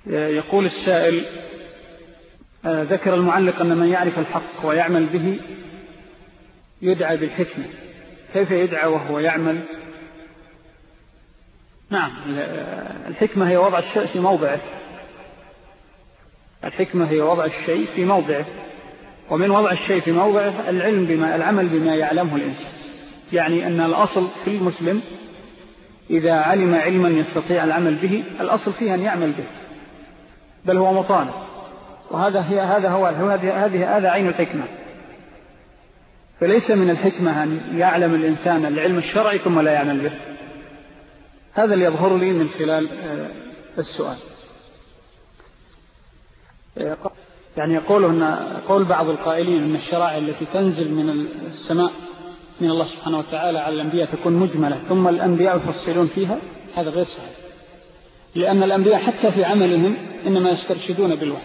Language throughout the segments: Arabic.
يقول السائل: ذكر المعلق أن من يعرف الحق ويعمل به يدعى بالحكمة، كيف يدعى وهو يعمل؟ نعم، الحكمة هي وضع الشيء في موضعه. الحكمة هي وضع الشيء في موضعه، ومن وضع الشيء في موضعه العمل بما يعلمه الإنسان. يعني أن الأصل في المسلم إذا علم علما يستطيع العمل به، الأصل فيه أن يعمل به، بل هو مطالب. هذا عين الحكمة. فليس من الحكمة أن يعلم الإنسان العلم الشرعي ثم لا يعمل به. هذا اللي يظهر لي من خلال السؤال. يعني قول بعض القائلين أن الشرائع التي تنزل من السماء من الله سبحانه وتعالى على الأنبياء تكون مجملة ثم الأنبياء يفصلون فيها، هذا غير صحيح، لأن الأنبياء حتى في عملهم إنما يسترشدون بالوحي.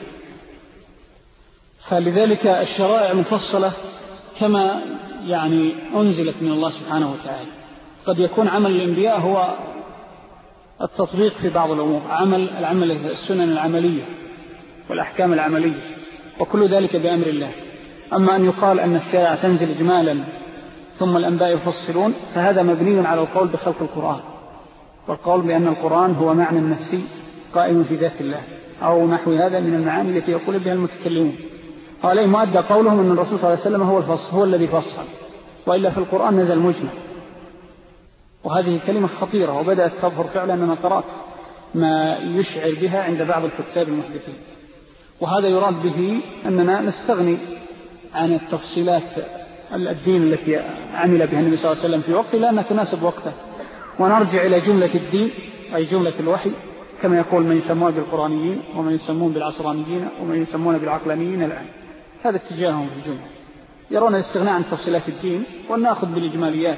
فلذلك الشرائع مفصلة كما يعني أنزلت من الله سبحانه وتعالى. قد يكون عمل الأنبياء هو التطبيق في بعض الأمور، العمل السنن العملية والأحكام العملية، وكل ذلك بأمر الله. أما أن يقال أن الشرائع تنزل إجمالا ثم الأنبياء يفصلون، فهذا مبني على القول بخلق القرآن، والقول بأن القرآن هو معنى نفسي قائم في ذات الله، أو نحو هذا من المعاني التي يقول بها المتكلمون. عليه مؤدى قولهم أن الرسول صلى الله عليه وسلم هو الذي فصل، وإلا في القرآن نزل مجمل. وهذه كلمة خطيرة، وبدأت تظهر فعلا أننا قرأت ما يشعر بها عند بعض الكتاب المحدثين. وهذا يراد به أننا نستغني عن التفصيلات الدين التي عمل بها النبي صلى الله عليه وسلم في وقته لأنها تناسب وقته، ونرجع إلى جملة الدين أي جملة الوحي، كما يقول من يسمون بالقرآنيين ومن يسمون بالعصرانيين ومن يسمون بالعقلانيين الآن. هذا اتجاههم في الجملة، يرون الاستغناء عن تفصيلات الدين ونأخذ بالإجماليات،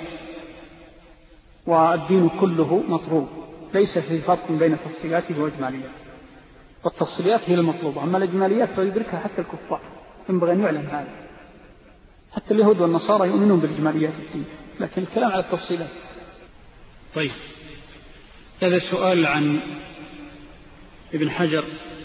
والدين كله مطلوب، ليس في فرق بين تفصيلاته وإجمالياته، والتفصيلات هي المطلوبة، أما الإجماليات فيدركها حتى الكفار، ينبغي أن يعلم هذا. حتى اليهود والنصارى يؤمنون بالإجماليات الدين، لكن الكلام على التفصيلات. طيب، هذا السؤال عن ابن حجر،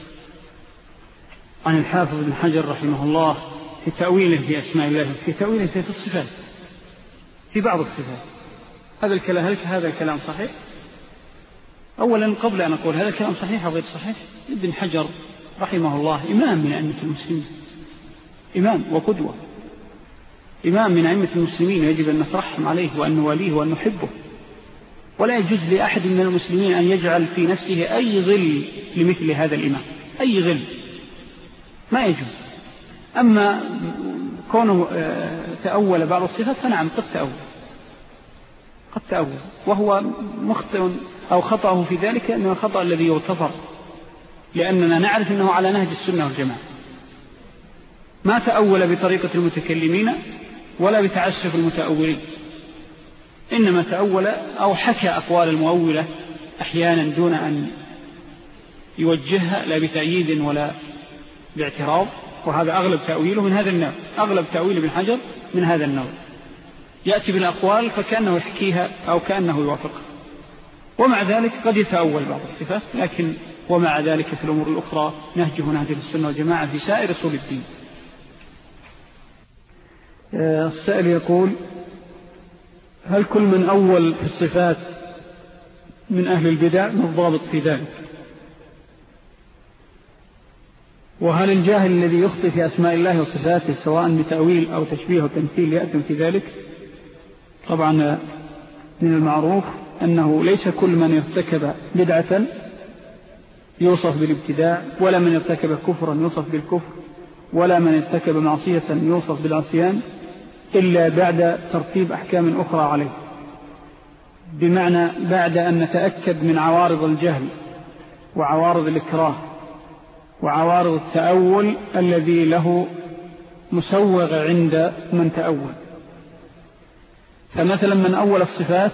عن الحافظ ابن حجر رحمه الله في تأويله في أسماء الله، في تأويله في الصفات، في بعض الصفات. هل هذا الكلام صحيح؟ أولا قبل أن أقول هذا الكلام صحيح أو غير صحيح، ابن حجر رحمه الله إمام من أئمة المسلمين، إمام وقدوة، إمام من أئمة المسلمين، يجب أن نترحم عليه وأن نواليه وأن نحبه. ولا يجوز لأحد من المسلمين أن يجعل في نفسه أي غل لمثل هذا الإمام، أي غل ما يجوز. أما كونه تأول بعض الصفات فنعم قد تأول، وهو مخطئ أو خطأه في ذلك أنه الخطأ الذي يغتفر، لأننا نعرف أنه على نهج السنة والجماعة، ما تأول بطريقة المتكلمين ولا بتعسف المتأولين، إنما تأول أو حكى أقوال المؤولة أحيانا دون أن يوجهها لا بتأييد ولا باعتراض، وهذا أغلب تأويله من هذا النوع، أغلب تأويل ابن حجر من هذا النوع، يأتي بالأقوال فكأنه يحكيها أو كأنه يوافقها، ومع ذلك قد يتأول بعض الصفات، لكن ومع ذلك في الأمور الأخرى نهجه نهج السنة والجماعة في سائر أصول الدين. السائل يقول: هل كل من أول في الصفات من أهل البدع الضابط في ذلك؟ وهل الجاهل الذي يخطئ في أسماء الله وصفاته سواء بتأويل أو تشبيه وتمثيل يأتم في ذلك؟ طبعا من المعروف أنه ليس كل من ارتكب بدعة يوصف بالابتداع، ولا من ارتكب كفرا يوصف بالكفر، ولا من ارتكب معصية يوصف بالعصيان، إلا بعد ترتيب أحكام أخرى عليه، بمعنى بعد أن نتأكد من عوارض الجهل وعوارض الإكراه وعوارض التأول الذي له مسوغ عند من تأول. فمثلا من أول الصفات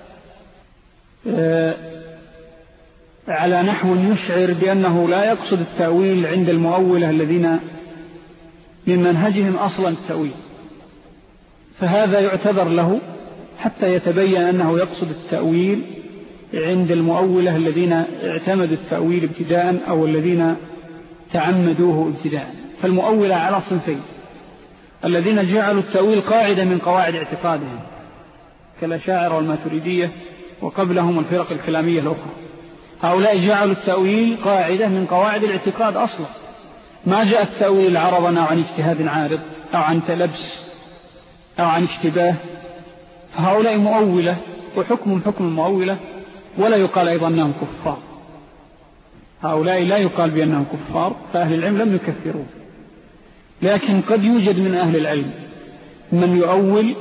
على نحو يشعر بأنه لا يقصد التأويل عند المؤولة الذين من منهجهم أصلا التأويل، فهذا يعتذر له حتى يتبين أنه يقصد التأويل عند المؤولة الذين اعتمدوا التأويل ابتداء أو الذين تعمدوه ابتداء. فالمؤولة على صنفين: الذين جعلوا التأويل قاعدة من قواعد اعتقادهم كالأشاعرة والماتريدية وقبلهم الفرق الكلامية الأخرى. هؤلاء جعلوا التأويل قاعدة من قواعد الاعتقاد أصلا، ما جاء التأويل عرضا أو عن اجتهاد عارض أو عن تلبس أو عن اشتباه. فهؤلاء مؤولة وحكم المؤولة، ولا يقال أيضا أنهم كفار. هؤلاء لا يقال بأنهم كفار، فأهل العلم لم يكفرون. لكن قد يوجد من أهل العلم من يؤول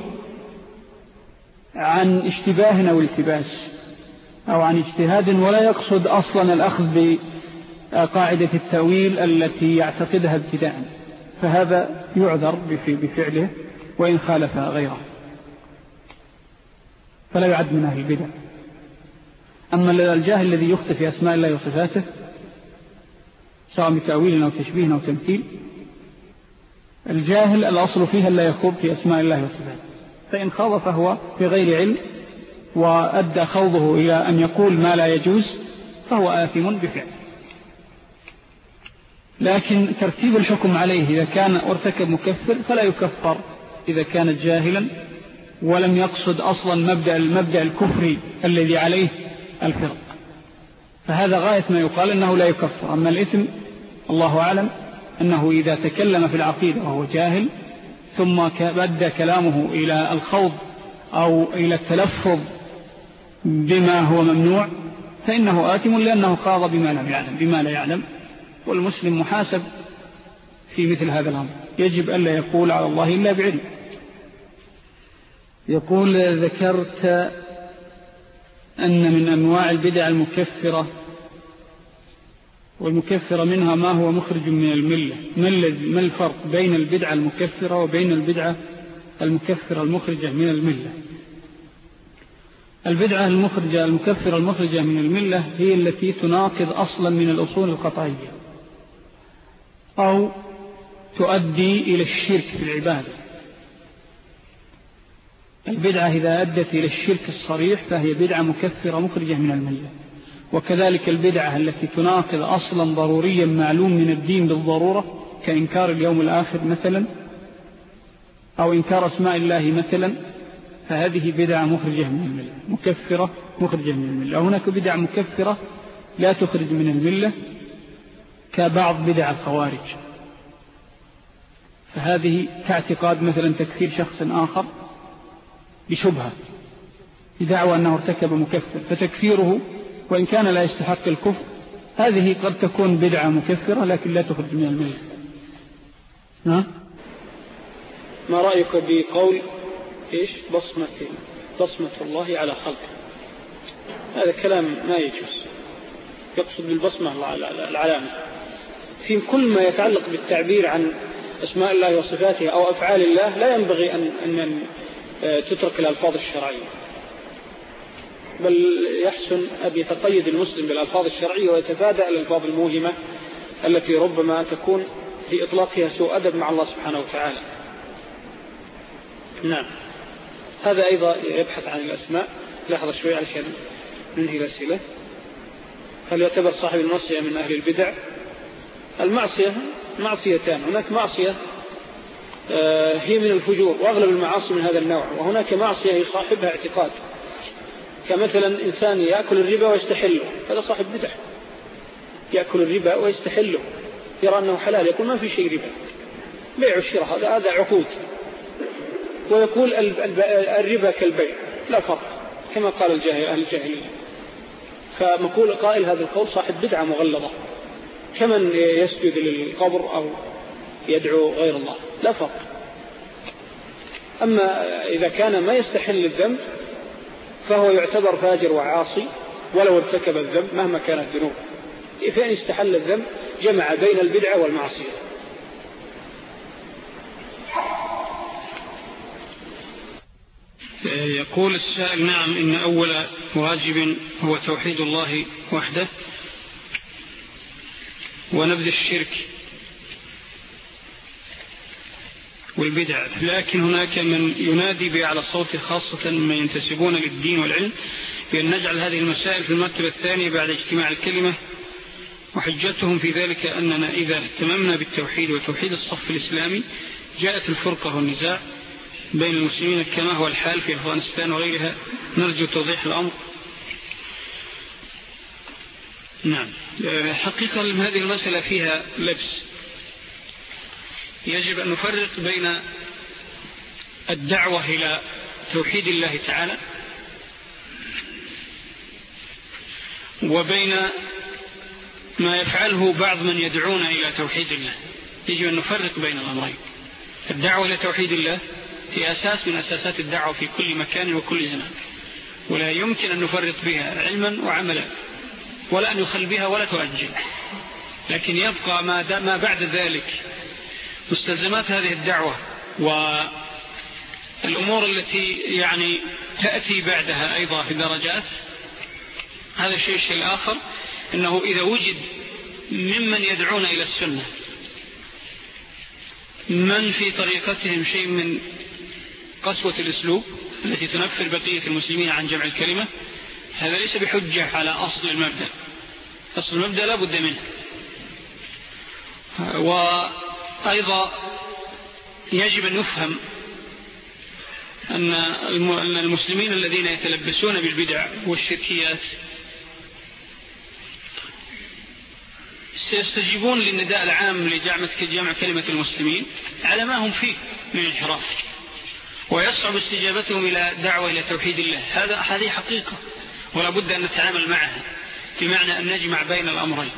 عن اشتباه أو التباس أو عن اجتهاد ولا يقصد أصلا الأخذ بقاعدة التأويل التي يعتقدها ابتداء، فهذا يعذر بفعله وإن خالف غيره، فلا يعد من أهل البدع. أما الجاهل الذي يخطئ في أسماء الله وصفاته سواء بتأويل أو تشبيه أو تمثيل، الجاهل الأصل فيها لا يخوض في أسماء الله وصفاته، فإن خاض فهو في غير علم وأدى خوضه إلى أن يقول ما لا يجوز فهو آثم بفعله. لكن ترتيب الحكم عليه إذا كان ارتكب مكفر فلا يكفر إذا كان جاهلا ولم يقصد أصلا المبدأ الكفري الذي عليه الفرق، فهذا غاية ما يقال أنه لا يكفر. أما الإثم الله أعلم أنه إذا تكلم في العقيدة وهو جاهل ثم بدأ كلامه إلى الخوض أو إلى التلفظ بما هو ممنوع فإنه آثم، لأنه خاض بما لا يعلم. والمسلم محاسب في مثل هذا الأمر، يجب ألا يقول على الله إلا بعلم. يقول: ذكرت أن من أنواع البدع المكفرة، والمكفرة منها ما هو مخرج من الملة. ما الفرق بين البدعة المكفرة وبين البدعة المكفرة المخرجة من الملة؟ البدعة المكفرة المخرجة من الملة هي التي تناقض أصلا من الأصول القطعية أو تؤدي إلى الشرك في العبادة. البدعة إذا أدت إلى الشرك الصريح فهي بدعة مكفرة مخرجة من الملة. وكذلك البدعة التي تناقض أصلا ضروريا معلوم من الدين بالضرورة كإنكار اليوم الآخر مثلا أو إنكار أسماء الله مثلا، فهذه بدعة مخرجة من الملة، مكفرة مخرجة من الملة. هناك بدعة مكفرة لا تخرج من الملة كبعض بدع الخوارج، فهذه كاعتقاد مثلا تكفير شخص آخر بشبهة بدعوى أنه ارتكب مكفر، فتكفيره وإن كان لا يستحق الكفر هذه قد تكون بدعة مكفرة لكن لا تخرج من الملة. ما رأيك بقول بصمة الله على خلقه؟ هذا كلام ما يجوز. يقصد بالبصمة العلامة في كل ما يتعلق بالتعبير عن أسماء الله وصفاته أو أفعال الله. لا ينبغي أن تترك الألفاظ الشرعية، بل يحسن أن يتقيد المسلم بالألفاظ الشرعية ويتفادى الألفاظ الموهمة التي ربما تكون في إطلاقها سوء أدب مع الله سبحانه وتعالى. نعم، هذا أيضا يبحث عن الأسماء. لحظة شوي علشان ننهي الأسئلة. هل يعتبر صاحب المعصية من أهل البدع؟ المعصية معصيتان: هناك معصية هي من الفجور وأغلب المعاصي من هذا النوع، وهناك معصية هي صاحبها اعتقاد، كمثلا إنسان يأكل الربا ويستحله، هذا صاحب بدع. يأكل الربا ويستحله، يرى أنه حلال، يقول ما في شيء ربا، بيع الشراء هذا عقود، ويقول الربا كالبيع لا فرق، كما قال أهل الجاهلية. فمقول قائل هذا القول صاحب بدعة مغلظة، كمن يسجد للقبر أو يدعو غير الله، لا فرق. أما إذا كان ما يستحل الذنب فهو يعتبر فاجر وعاصي ولو ارتكب الذنب مهما كانت ذنوبه. فإن استحل الذنب جمع بين البدعة والمعصية. يقول السائل: نعم، إن أول واجب هو توحيد الله وحده ونبذ الشرك والبدع، لكن هناك من ينادي بأعلى صوت، خاصة من ينتسبون للدين والعلم، بأن نجعل هذه المسائل في المرتبة الثانية بعد اجتماع الكلمة، وحجتهم في ذلك أننا إذا اهتممنا بالتوحيد وتوحيد الصف الإسلامي جاءت الفرقة والنزاع بين المسلمين كما هو الحال في أفغانستان وغيرها. نرجو توضيح الأمر. نعم، حقيقة هذه المسألة فيها لبس. يجب أن نفرق بين الدعوة إلى توحيد الله تعالى وبين ما يفعله بعض من يدعون إلى توحيد الله. يجب أن نفرق بين الأمرين. الدعوة إلى توحيد الله هي أساس من أساسات الدعوة في كل مكان وكل زمان، ولا يمكن أن نفرق بها علما وعملا، ولا أن يخل بها ولا تؤجل. لكن يبقى ما بعد ذلك مستلزمات هذه الدعوة والأمور التي يعني تأتي بعدها أيضا في درجات. هذا الشيء الآخر أنه إذا وجد ممن يدعون إلى السنة من في طريقتهم شيء من قسوة الأسلوب التي تنفر بقية المسلمين عن جمع الكلمة، هذا ليس بحجة على أصل المبدأ. أصل المبدأ لا بد منه. وأيضا يجب أن يفهم أن المسلمين الذين يتلبسون بالبدع والشركيات سيستجيبون للنداء العام لجمع كلمة المسلمين على ما هم فيه من انحراف، ويصعب استجابتهم إلى دعوة إلى توحيد الله. هذه حقيقة ولا بد أن نتعامل معها، بمعنى أن نجمع بين الأمرين،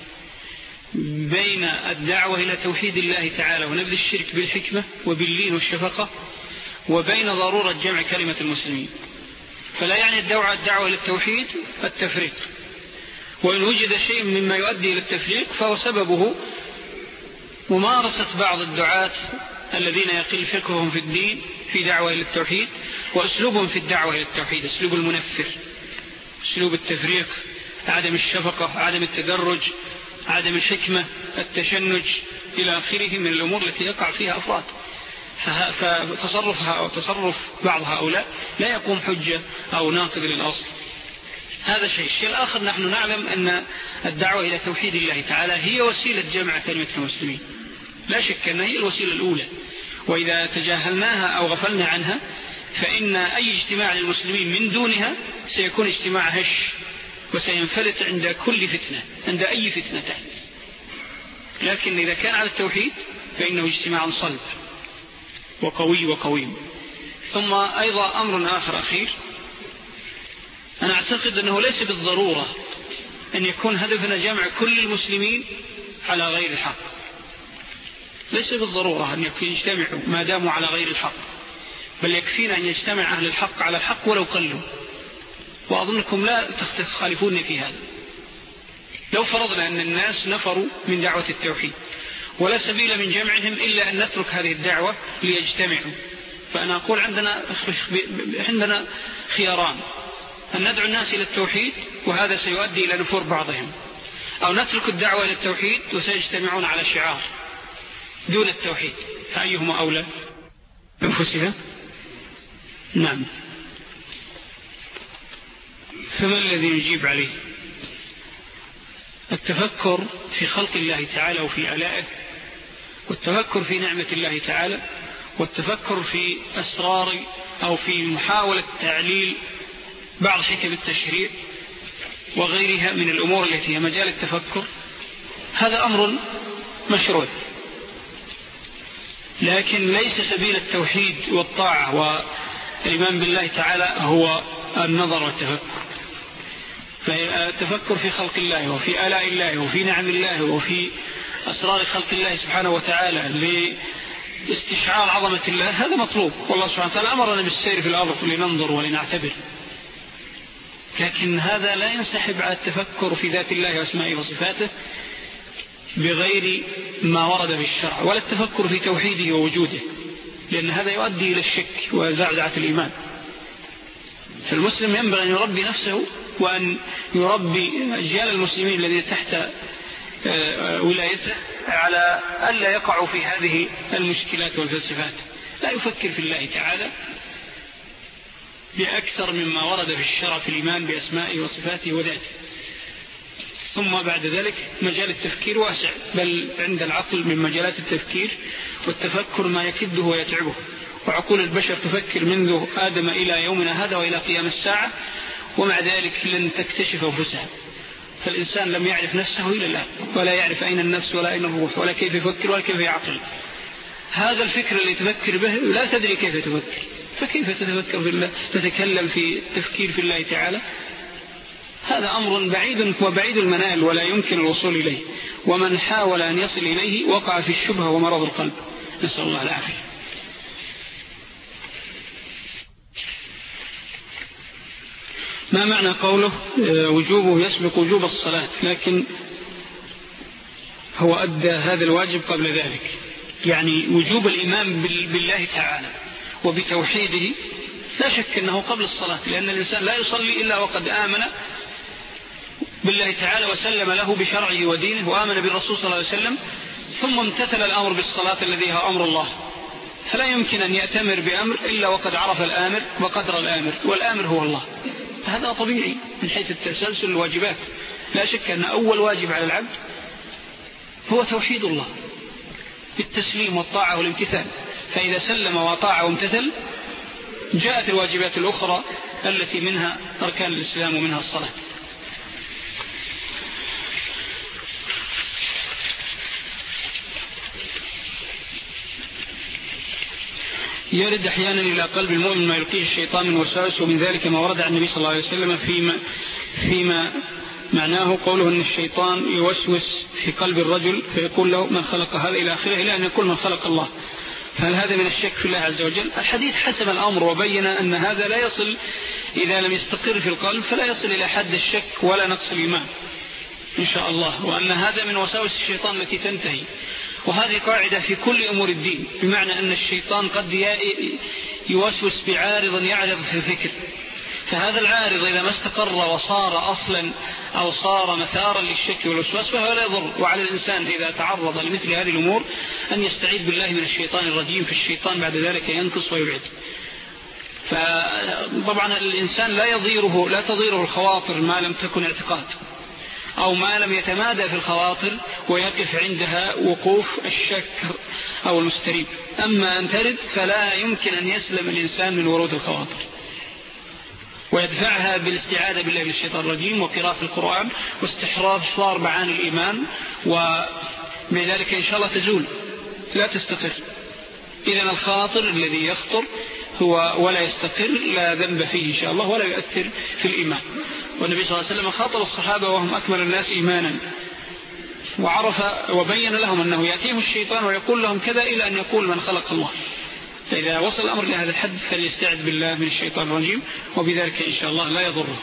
بين الدعوة إلى توحيد الله تعالى ونبذ الشرك بالحكمة وباللين والشفقة، وبين ضرورة جمع كلمة المسلمين. فلا يعني الدعوة إلى التوحيد التفريق، وإن وجد شيء مما يؤدي إلى التفريق فهو سببه ممارسة بعض الدعاة الذين يقل فقههم في الدين في دعوة إلى التوحيد، وأسلوبهم في الدعوة إلى التوحيد أسلوب المنفر، أسلوب التفريق، عدم الشفقة، عدم التدرج، عدم الحكمة، التشنج إلى آخره من الأمور التي يقع فيها أفراد. فتصرفها أو تصرف بعض هؤلاء لا يقوم حجة أو ناقض للأصل. هذا الشيء الآخر، نحن نعلم أن الدعوة إلى توحيد الله تعالى هي وسيلة جمع كلمة المسلمين، لا شك أنها هي الوسيلة الأولى، وإذا تجاهلناها أو غفلنا عنها فإن أي اجتماع للمسلمين من دونها سيكون اجتماع هش، وسينفلت عند كل فتنة، عند أي فتنة تحدث. لكن إذا كان على التوحيد فإنه اجتماع صلب وقوي وقويم. ثم أيضا أمر آخر أخير، أنا أعتقد أنه ليس بالضرورة أن يكون هدفنا جمع كل المسلمين على غير الحق، ليس بالضرورة أن يجتمعوا ما داموا على غير الحق، بل يكفينا أن يجتمع أهل الحق على الحق ولو قلوا. وأظنكم لا تخالفوني في هذا. لو فرضنا أن الناس نفروا من دعوة التوحيد ولا سبيل من جمعهم إلا أن نترك هذه الدعوة ليجتمعوا، فأنا أقول عندنا خياران: أن ندعو الناس إلى التوحيد وهذا سيؤدي إلى نفور بعضهم، أو نترك الدعوة إلى التوحيد وسيجتمعون على شعار دون التوحيد، فأيهما أولى أنفسها؟ نعم. فما الذي يجيب عليه؟ التفكر في خلق الله تعالى وفي آلائه، والتفكر في نعمة الله تعالى، والتفكر في أسرار أو في محاولة تعليل بعض حكم التشريع وغيرها من الأمور التي هي مجال التفكر. هذا أمر مشروع، لكن ليس سبيل التوحيد والطاعة والإيمان بالله تعالى هو النظر والتفكر. فالتفكر في خلق الله وفي آلاء الله وفي نعم الله وفي أسرار خلق الله سبحانه وتعالى لاستشعار عظمة الله، هذا مطلوب. والله سبحانه وتعالى أمرنا بالسير في الأرض لننظر ولنعتبر، لكن هذا لا ينسحب على التفكر في ذات الله واسمائه وصفاته بغير ما ورد في الشرع، ولا التفكر في توحيده ووجوده، لأن هذا يؤدي إلى الشك وزعزعة الإيمان. فالمسلم ينبغي أن يربي نفسه وأن يربي أجيال المسلمين الذين تحت ولايته على ألا يقعوا في هذه المشكلات والفلسفات. لا يفكر في الله تعالى بأكثر مما ورد في الشرع في الإيمان بأسمائه وصفاته وذاته. ثم بعد ذلك مجال التفكير واسع، بل عند العقل من مجالات التفكير والتفكر ما يكده ويتعبه، وعقول البشر تفكر منذ آدم إلى يومنا هذا وإلى قيام الساعة، ومع ذلك لن تكتشف أنفسها. فالإنسان لم يعرف نفسه إلى الآن، ولا يعرف أين النفس ولا أين الروح ولا كيف يفكر ولا كيف يعقل. هذا الفكر اللي تفكر به لا تدري كيف تفكر، فكيف تتفكر في الله، تتكلم في التفكير في الله تعالى؟ هذا أمر بعيد وبعيد المنال ولا يمكن الوصول إليه، ومن حاول أن يصل إليه وقع في الشبهة ومرض القلب، نسأل الله العافية. ما معنى قوله وجوبه يسبق وجوب الصلاة، لكن هو أدى هذا الواجب قبل ذلك؟ يعني وجوب الإيمان بالله تعالى وبتوحيده لا شك أنه قبل الصلاة، لأن الإنسان لا يصلي إلا وقد آمن بالله تعالى وسلم له بشرعه ودينه وآمن بالرسول صلى الله عليه وسلم، ثم امتثل الأمر بالصلاة الذي هو أمر الله. فلا يمكن أن يأتمر بأمر إلا وقد عرف الآمر وقدر الآمر، والآمر هو الله. هذا طبيعي من حيث التسلسل الواجبات. لا شك أن أول واجب على العبد هو توحيد الله بالتسليم والطاعة والامتثال، فإذا سلم وطاع وامتثل جاءت الواجبات الأخرى التي منها أركان الإسلام ومنها الصلاة. يرد أحيانا إلى قلب المؤمن ما يلقيه الشيطان من وسواس، ومن ذلك ما ورد عن النبي صلى الله عليه وسلم فيما معناه قوله أن الشيطان يوسوس في قلب الرجل فيقول له من خلق هذا إلى آخره، إلى أن يقول من خلق الله. فهل هذا من الشك في الله عز وجل؟ الحديث حسم الأمر وبين أن هذا لا يصل إذا لم يستقر في القلب، فلا يصل إلى حد الشك ولا نقص الإيمان إن شاء الله، وأن هذا من وساوس الشيطان التي تنتهي. وهذه قاعدة في كل أمور الدين، بمعنى أن الشيطان قد يوسوس بعارض يعرض في الفكر، فهذا العارض إذا ما استقر وصار أصلا أو صار مثارا للشك والوسواس فهو لا يضر. وعلى الإنسان إذا تعرض لمثل هذه الأمور أن يستعيذ بالله من الشيطان الرجيم، فالشيطان بعد ذلك ينقص ويبعد. فطبعا الإنسان لا تضيره الخواطر ما لم تكن اعتقاد، أو ما لم يتمادى في الخواطر ويقف عندها وقوف الشك أو المستريب. أما أن ترد فلا يمكن أن يسلم الإنسان من ورود الخواطر، ويدفعها بالاستعاذة بالله من الشيطان الرجيم وقراءة القرآن واستحضار معاني الإيمان، وبذلك إن شاء الله تزول لا تستقر. إذن الخاطر الذي يخطر هو ولا يستقر لا ذنب فيه إن شاء الله ولا يؤثر في الإيمان. والنبي صلى الله عليه وسلم خاطر الصحابة وهم أكمل الناس إيمانا، وعرف وبين لهم أنه يأتيهم الشيطان ويقول لهم كذا إلى أن يقول من خلق الله. فإذا وصل الأمر لهذا الحد فليستعذ بالله من الشيطان الرجيم، وبذلك إن شاء الله لا يضره.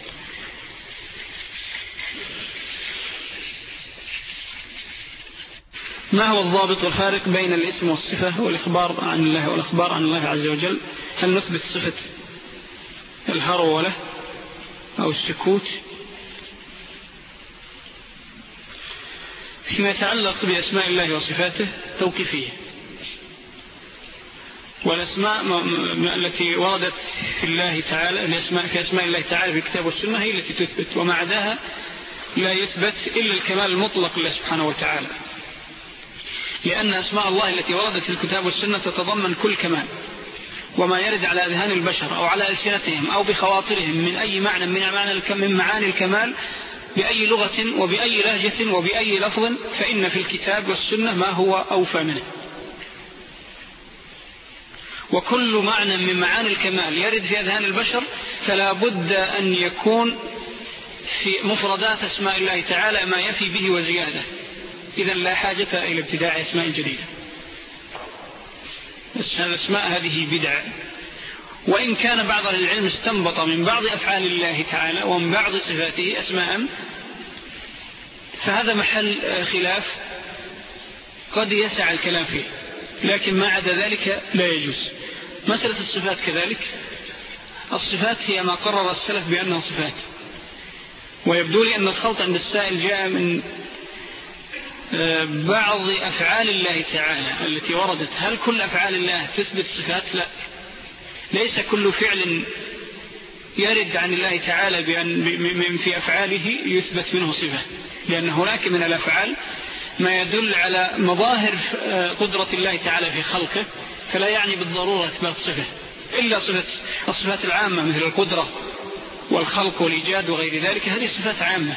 ما هو الضابط والفارق بين الاسم والصفة والإخبار عن الله والإخبار عن الله عز وجل؟ هل نثبت صفة الهرولة أو السكوت؟ فيما يتعلق بأسماء الله وصفاته توقيفية، والأسماء التي وردت في الله تعالى في أسماء الله تعالى في الكتاب والسنة هي التي تثبت، ومع ذاها لا يثبت إلا الكمال المطلق لله سبحانه وتعالى، لأن أسماء الله التي وردت في الكتاب والسنة تتضمن كل كمال، وما يرد على أذهان البشر أو على ألسنتهم أو بخواطرهم من أي معنى من معاني الكمال بأي لغة وبأي لهجة وبأي لفظ، فإن في الكتاب والسنة ما هو أوفى منه. وكل معنى من معاني الكمال يرد في أذهان البشر فلا بد أن يكون في مفردات أسماء الله تعالى ما يفي به وزيادة، إذن لا حاجة إلى ابتداع أسماء جديدة. الأسماء هذه بدعة، وإن كان بعض العلم استنبط من بعض أفعال الله تعالى ومن بعض صفاته أسماء، فهذا محل خلاف قد يسع الكلام فيه، لكن ما عدا ذلك لا يجوز. مسألة الصفات كذلك، الصفات هي ما قرر السلف بأنها صفات، ويبدو لي أن الخلط عند السائل جاء من بعض أفعال الله تعالى التي وردت. هل كل أفعال الله تثبت صفات؟ لا، ليس كل فعل يرد عن الله تعالى بأن في أفعاله يثبت منه صفة، لأن هناك من الأفعال ما يدل على مظاهر قدرة الله تعالى في خلقه، فلا يعني بالضرورة إثبات صفة إلا الصفات العامة مثل القدرة والخلق والإيجاد وغير ذلك، هذه صفات عامة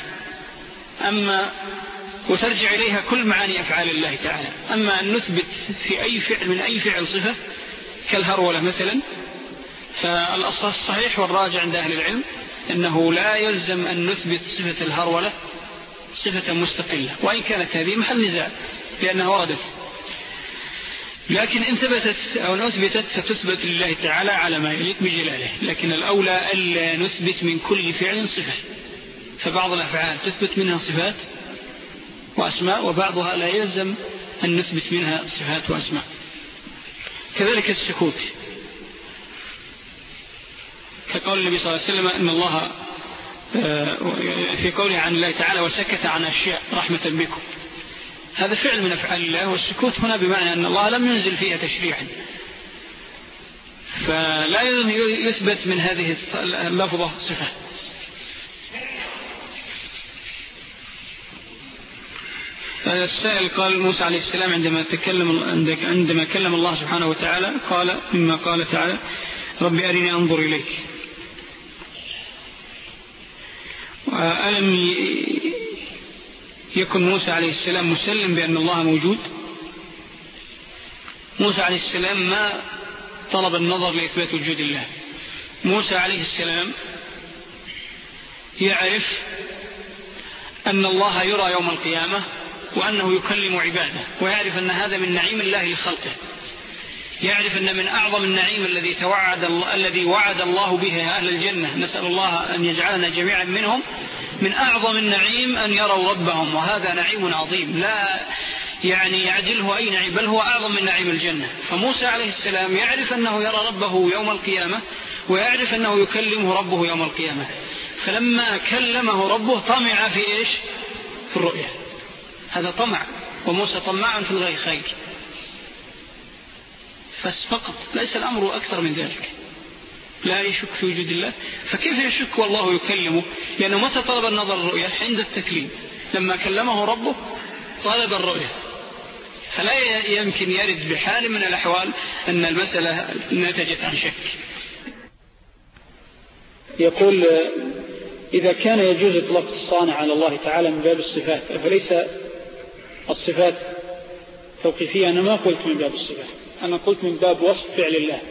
وترجع إليها كل معاني أفعال الله تعالى. أما أن نثبت في أي فعل من أي فعل صفة كالهرولة مثلا، فالأصل الصحيح والراجع عند أهل العلم أنه لا يلزم أن نثبت صفة الهرولة صفة مستقلة، وإن كانت هذه محل نزاع لأنها وردت، لكن إن ثبتت أو أثبتت فتثبت لله تعالى على ما يليق بجلاله. لكن الأولى ألا نثبت من كل فعل صفة، فبعض الأفعال تثبت منها صفات وأسماء، وبعضها لا يلزم أن نثبت منها صفات وأسماء. كذلك السكوت، كقول النبي صلى الله عليه وسلم أن الله في قوله عن الله تعالى وسكت عن أشياء رحمة بكم، هذا فعل من أفعال الله، والسكوت هنا بمعنى أن الله لم ينزل فيها تشريعا، فلا يثبت من هذه اللفظة صفة. السائل قال موسى عليه السلام عندما كلم الله سبحانه وتعالى قال مما قال تعالى رب أرني أنظر إليك، ألم يكن موسى عليه السلام مسلم بأن الله موجود؟ موسى عليه السلام ما طلب النظر لإثبات وجود الله. موسى عليه السلام يعرف أن الله يرى يوم القيامة وأنه يكلم عباده، ويعرف أن هذا من نعيم الله لخلقه، يعرف أن من أعظم النعيم الذي وعد الله به أهل الجنة، نسأل الله أن يجعلنا جميعا منهم، من أعظم النعيم أن يروا ربهم، وهذا نعيم عظيم لا يعني يعدله أي نعيم، بل هو أعظم من نعيم الجنة. فموسى عليه السلام يعرف أنه يرى ربه يوم القيامة، ويعرف أنه يكلمه ربه يوم القيامة، فلما كلمه ربه طمع في إيش؟ في الرؤية، هذا طمع، وموسى طمع في الغير خير فقط، ليس الأمر أكثر من ذلك، لا يشك في وجود الله. فكيف يشك والله يكلمه؟ لأنه متى طلب النظر الرؤية؟ عند التكليم، لما كلمه ربه طلب الرؤية، فلا يمكن يرد بحال من الأحوال أن المسألة نتجت عن شك. يقول إذا كان يجوز إطلاق الصانع على الله تعالى من باب الصفات، فليس الصفات توقيفية؟ أنا ما قلت من باب الصفات، أنا قلت من باب وصف فعل الله،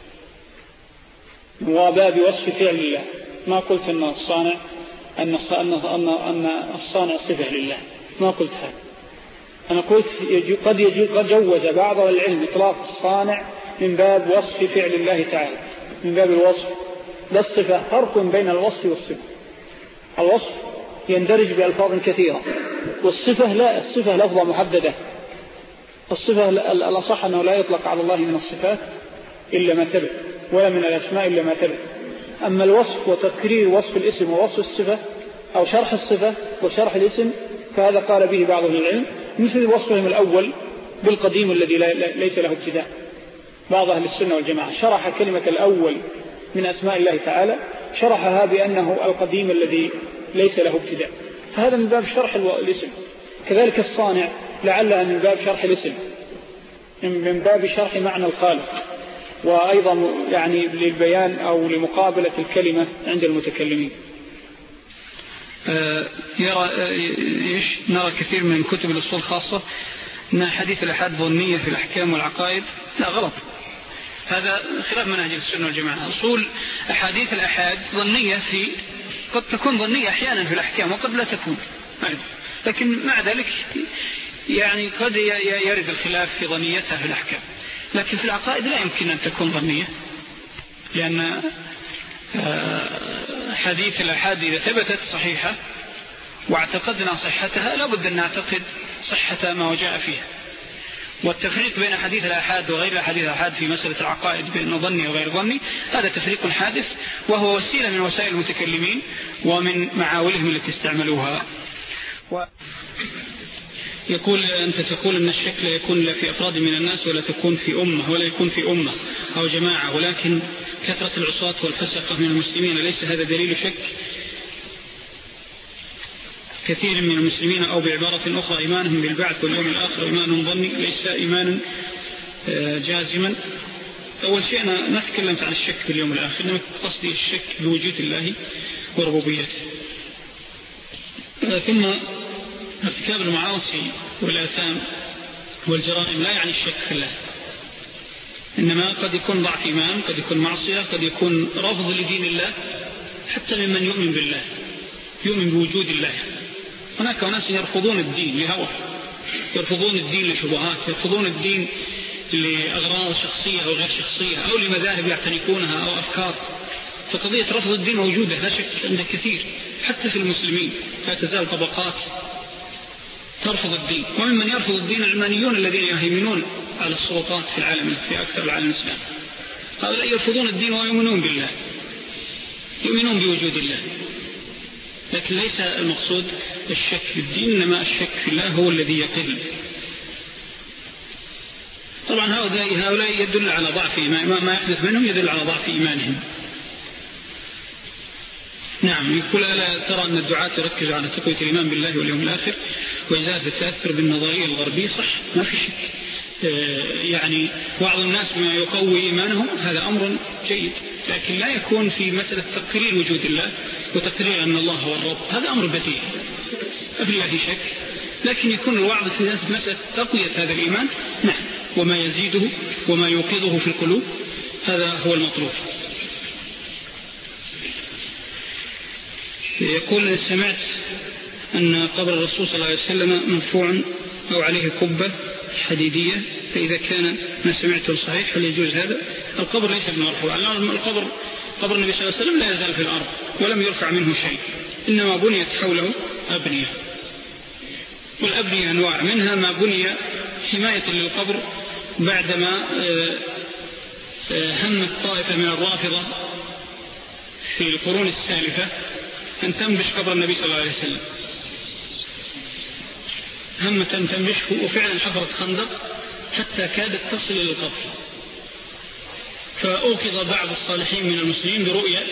وباب وصف فعل الله، ما قلت أن الصانع أن الصانع صفة لله، ما قلت هذا. أنا قلت قد جوز بعض العلم إطلاق الصانع من باب وصف فعل الله تعالى، من باب الوصف لا الصفة. فرق بين الوصف والصفة، الوصف يندرج بألفاظ كثيرة، والصفة لا، الصفة لفظة محددة. الصفة الأصح أنه لا يطلق على الله من الصفات إلا ما ثبت، ولا من الأسماء إلا ما ثبت. أما الوصف وتكرير وصف الاسم ووصف الصفة، أو شرح الصفة وشرح الاسم، فهذا قال به بعض العلم، مثل وصفهم الأول بالقديم الذي ليس له ابتداء. بعض أهل السنة والجماعة شرح كلمة الأول من أسماء الله تعالى، شرحها بأنه القديم الذي ليس له ابتداء، فهذا من باب شرح الاسم. كذلك الصانع لعلها من باب شرح الاسم، من باب شرح معنى الخالق، وأيضا يعني للبيان أو لمقابلة الكلمة عند المتكلمين. نرى كثير من كتب الأصول خاصة أن حديث الأحاد ظنية في الأحكام والعقائد. لا، غلط، هذا خلاف منهج السنة والجماعة. أصول أحاديث الأحاد ظنية، قد تكون ظنية أحيانا في الأحكام وقد لا تكون، لكن مع ذلك يعني قد يرد الخلاف في ظنيتها في الأحكام، لكن في العقائد لا يمكن أن تكون ظنية، لأن حديث الأحاد إذا ثبتت صحيحة واعتقدنا صحتها لابد أن نعتقد صحة ما وجاء فيها. والتفريق بين حديث الأحاد وغير حديث الأحاد في مسألة العقائد بين ظني وغير ظني هذا تفريق حادث، وهو وسيلة من وسائل المتكلمين ومن معاولهم التي استعملوها. يقول أنت تقول أن الشك لا يكون لا في أفراد من الناس ولا تكون في أمة ولا يكون في أمة أو جماعة، ولكن كثرة العصاة والفسقة من المسلمين ليس هذا دليل شك كثير من المسلمين؟ أو بعبارة أخرى إيمانهم بالبعث واليوم الآخر إيمان ظني ليس إيمانا جازما. أول شيء أنا ما تكلمت عن الشك باليوم الآخر، إنما قصدي الشك بوجود الله وربوبيته. ثم ارتكاب المعاصي والآثام والجرائم لا يعني الشك في الله، إنما قد يكون ضعف إيمان، قد يكون معصية، قد يكون رفض لدين الله، حتى ممن يؤمن بالله يؤمن بوجود الله. هناك ناس يرفضون الدين لهوى، يرفضون الدين لشبهات، يرفضون الدين لأغراض شخصية أو غير شخصية أو لمذاهب يعتنقونها أو أفكار. فقضية رفض الدين موجودة لا شك عند كثير، حتى في المسلمين لا تزال طبقات ترفض الدين. وممن يرفض الدين العلمانيون الذين يهيمنون على السلطات في العالم، في أكثر العالم الإسلامي، هؤلاء يرفضون الدين ويؤمنون بالله، يؤمنون بوجود الله. لكن ليس المقصود الشك بالدين، إنما الشك في الله هو الذي يقل. طبعا هؤلاء يدل على ضعف ما يحدث منهم يدل على ضعف إيمانهم. نعم. يقول ألا ترى أن الدعاة يركز على تقوية الإيمان بالله واليوم الآخر وإزالة التأثر بالنظرية الغربية؟ صح، ما في شك. يعني بعض الناس بما يقوي إيمانهم هذا أمر جيد، لكن لا يكون في مسألة تقرير وجود الله وتقرير أن الله هو الرب، هذا أمر بديهي ما في الله شك. لكن يكون الوعظ في مسألة تقوية هذا الإيمان، نعم، وما يزيده وما يوقظه في القلوب، هذا هو المطلوب. يقول سمعت أن قبر الرسول صلى الله عليه وسلم مرفوع أو عليه قبة حديدية، فإذا كان ما سمعته صحيح هل يجوز هذا؟ القبر ليس بمرفوع، قبر النبي صلى الله عليه وسلم لا يزال في الأرض ولم يرفع منه شيء، إنما بنيت حوله أبنية، والأبنية أنواع، منها ما بني حماية للقبر بعدما همت طائفة من الرافضة في القرون السالفة أن تنبش قبر النبي صلى الله عليه وسلم، همت أن تنبشه، وفعلا حفرت خندق حتى كادت تصل إلى القبر، فأوقظ بعض الصالحين من المسلمين برؤية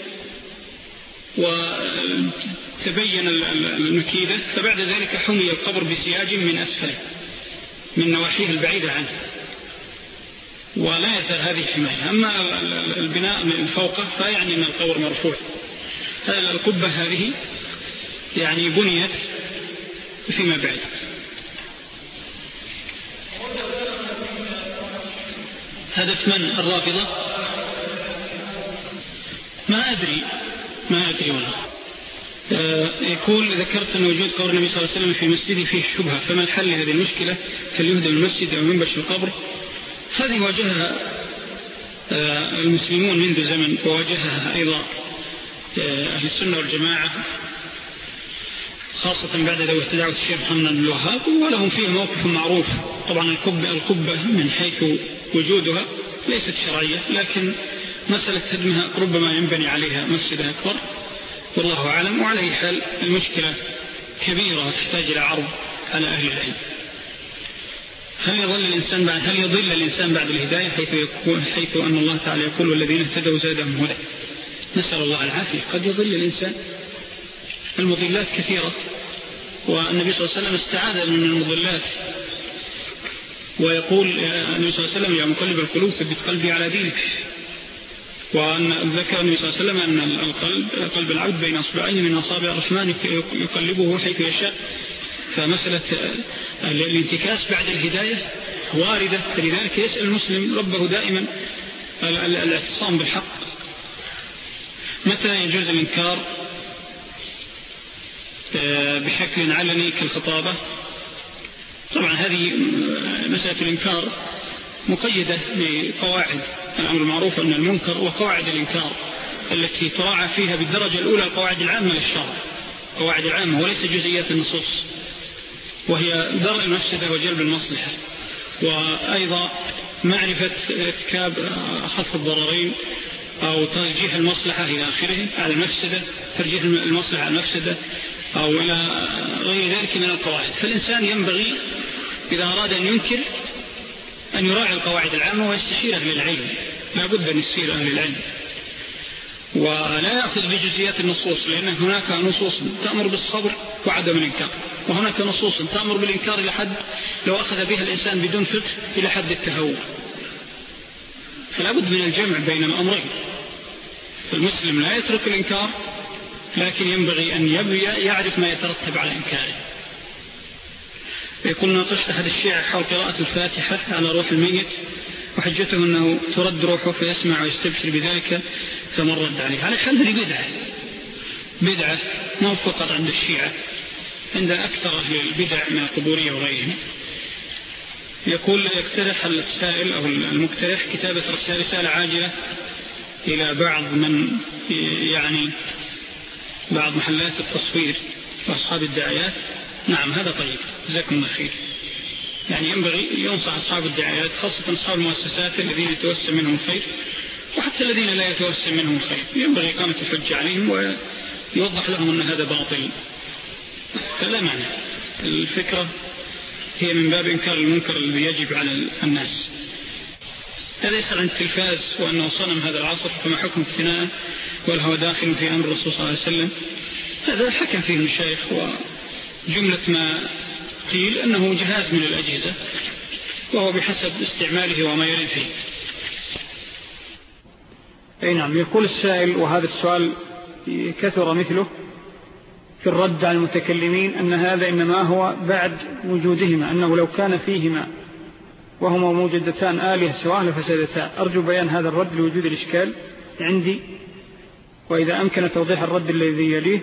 وتبين المكيدة، فبعد ذلك حمي القبر بسياج من أسفله من نواحيه البعيدة عنه، ولا يزال هذه حماية. أما البناء من فوقه فيعني أن القبر مرفوع. القبة هذه يعني بنيت فيما بعد. هدف من الرافضة؟ ما أدري والله. يقول ذكرت أن وجود قبر النبي صلى الله عليه وسلم في مسجده فيه الشبهة، فما الحل لهذه المشكلة؟ هل يهدم المسجد أو ينبش القبر؟ هذه واجهها المسلمون منذ زمن، وواجهها أيضا أهل السنة والجماعة، خاصة بعد دعوة الشيخ محمد بن الوهاب، ولهم فيه موقف معروف. طبعا القبة من حيث وجودها ليست شرعية، لكن مسألة هدمها ربما ينبني عليها مسجد أكبر، والله أعلم. وعلى حال المشكلة كبيرة تحتاج إلى عرض على أهل العلم. هل يضل الإنسان بعد الهداية، حيث أن الله تعالى يقول والذين اهتدوا زادهم هدى؟ نسأل الله العافية. قد يضل الإنسان، المضلات كثيرة، والنبي صلى الله عليه وسلم استعاذ من المضلات، ويقول النبي صلى الله عليه وسلم يا مقلب القلوب ثبت قلبي على دينك. وأن ذكر النبي صلى الله عليه وسلم أن قلب العبد بين أصبعين من أصابع الرحمن يقلبه حيث يشاء. فمسألة الانتكاس بعد الهداية واردة، فلذلك يسأل المسلم ربه دائما الاعتصام بالحق. متى يجوز الإنكار بشكل علني كالخطابة؟ طبعا هذه مسألة الإنكار مقيدة بقواعد الأمر المعروف أن المنكر، وقواعد الإنكار التي تراعى فيها بالدرجة الأولى القواعد العامة للشرع، قواعد العامة وليس جزئيات النصوص، وهي درء المفسدة وجلب المصلحة، وأيضا معرفة ارتكاب خف الضررين أو ترجيح المصلحة إلى آخره على المفسدة، ترجيح المصلحة على المفسدة، أو إلى غير ذلك من القواعد. فالإنسان ينبغي إذا أراد أن ينكر أن يراعي القواعد العامة ويستشير أهل العلم، لا بد أن يستشير أهل العلم ولا يأخذ بجزئيات النصوص، لأن هناك نصوص تأمر بالصبر وعدم الإنكار، وهناك نصوص تأمر بالإنكار إلى حد لو أخذ بها الإنسان بدون فقه إلى حد التهور. فلا بد من الجمع بين الأمرين. المسلم لا يترك الإنكار، لكن ينبغي أن يعرف ما يترتب على إنكاره. يقول ناقشت أحد الشيعة حول قراءة الفاتحة على روح الميت، وحجته أنه ترد روحه فيسمع ويستبشر بذلك، فمن رد عليه. على حال هذه بدعة ما فقط عند الشيعة، عند أكثر أهل البدع من القبورية وغيرهم. يقول يقترح السائل أو المقترح كتابة رسالة عاجلة إلى بعض محلات التصوير وأصحاب الدعايات. نعم هذا طيب، جزاكم الله خير. يعني ينبغي ينصح أصحاب الدعايات خاصة أصحاب المؤسسات الذين يتوسم منهم الخير، وحتى الذين لا يتوسم منهم الخير ينبغي إقامة الحجة عليهم ويوضح لهم أن هذا باطل. فلا معنى، الفكرة هي من باب إنكار المنكر الذي يجب على الناس. هذا يسأل عن التلفاز وأنه صنم هذا العصر، فما حكم اقتناءه والهو داخل في أمر الرسول صلى الله عليه وسلم. هذا حكم فيه المشايخ، وجملة ما قيل أنه جهاز من الأجهزة وهو بحسب استعماله وما يرد فيه. أي نعم. يقول السائل، وهذا السؤال كثر مثله في الرد على المتكلمين، أن هذا إنما هو بعد وجودهما، أنه لو كان فيهما وهما موجودتان آلهة سواء لفسدتا. أرجو بيان هذا الرد لوجود الإشكال عندي، وإذا أمكن توضيح الرد الذي يليه.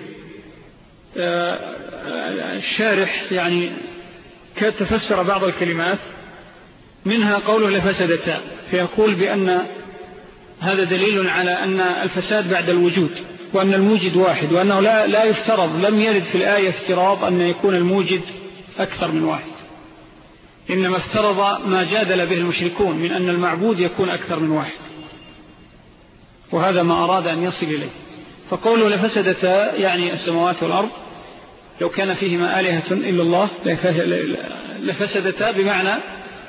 الشارح يعني تفسر بعض الكلمات منها قوله لفسدتا، فيقول بأن هذا دليل على أن الفساد بعد الوجود، وأن الموجد واحد، وأنه لا يفترض، لم يرد في الآية افتراض أن يكون الموجد أكثر من واحد، إنما افترض ما جادل به المشركون من أن المعبود يكون أكثر من واحد، وهذا ما أراد أن يصل إليه. فقوله لفسدتا يعني السماوات والأرض، لو كان فيهما آلهة إلا الله لفسدتا، بمعنى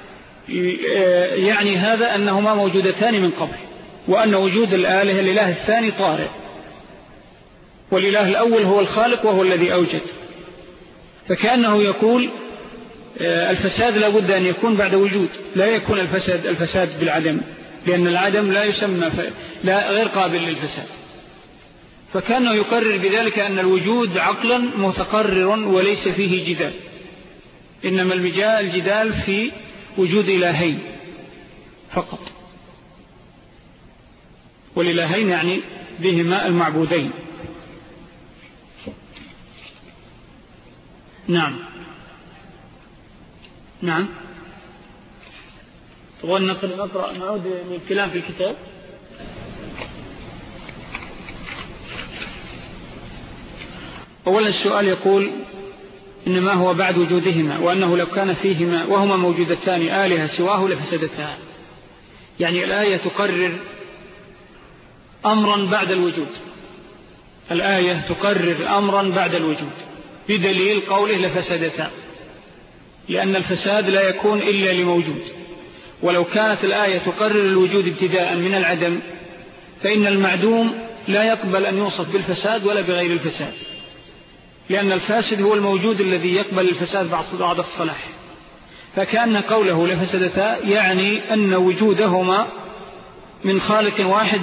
يعني هذا أنهما موجودتان من قبل، وأن وجود الآلهة الإله الثاني طارئ، والإله الأول هو الخالق وهو الذي أوجد. فكأنه يقول الفساد لا بد أن يكون بعد وجود، لا يكون الفساد بالعدم، لأن العدم لا يسمى لا غير قابل للفساد. فكأنه يقرر بذلك أن الوجود عقلا متقرر وليس فيه جدال، إنما الجدال في وجود إلهين فقط، والإلهين يعني بهما المعبودين. نعم نعم. تبغى نقرأ نعود من الكلام في الكتاب. أولا السؤال يقول إنما هو بعد وجودهما، وأنه لو كان فيهما وهما موجودتان آلهة سواه لفسدتا. يعني الآية تقرر أمرا بعد الوجود، الآية تقرر أمرا بعد الوجود بدليل قوله لفسدتا، لأن الفساد لا يكون إلا لموجود. ولو كانت الآية تقرر الوجود ابتداء من العدم، فإن المعدوم لا يقبل أن يوصف بالفساد ولا بغير الفساد، لأن الفاسد هو الموجود الذي يقبل الفساد بعد الصلاح. فكأن قوله لفسدتا يعني أن وجودهما من خالق واحد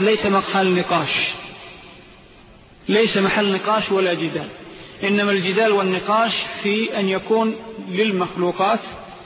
ليس محل نقاش ولا جدال، إنما الجدال والنقاش في أن يكون للمخلوقات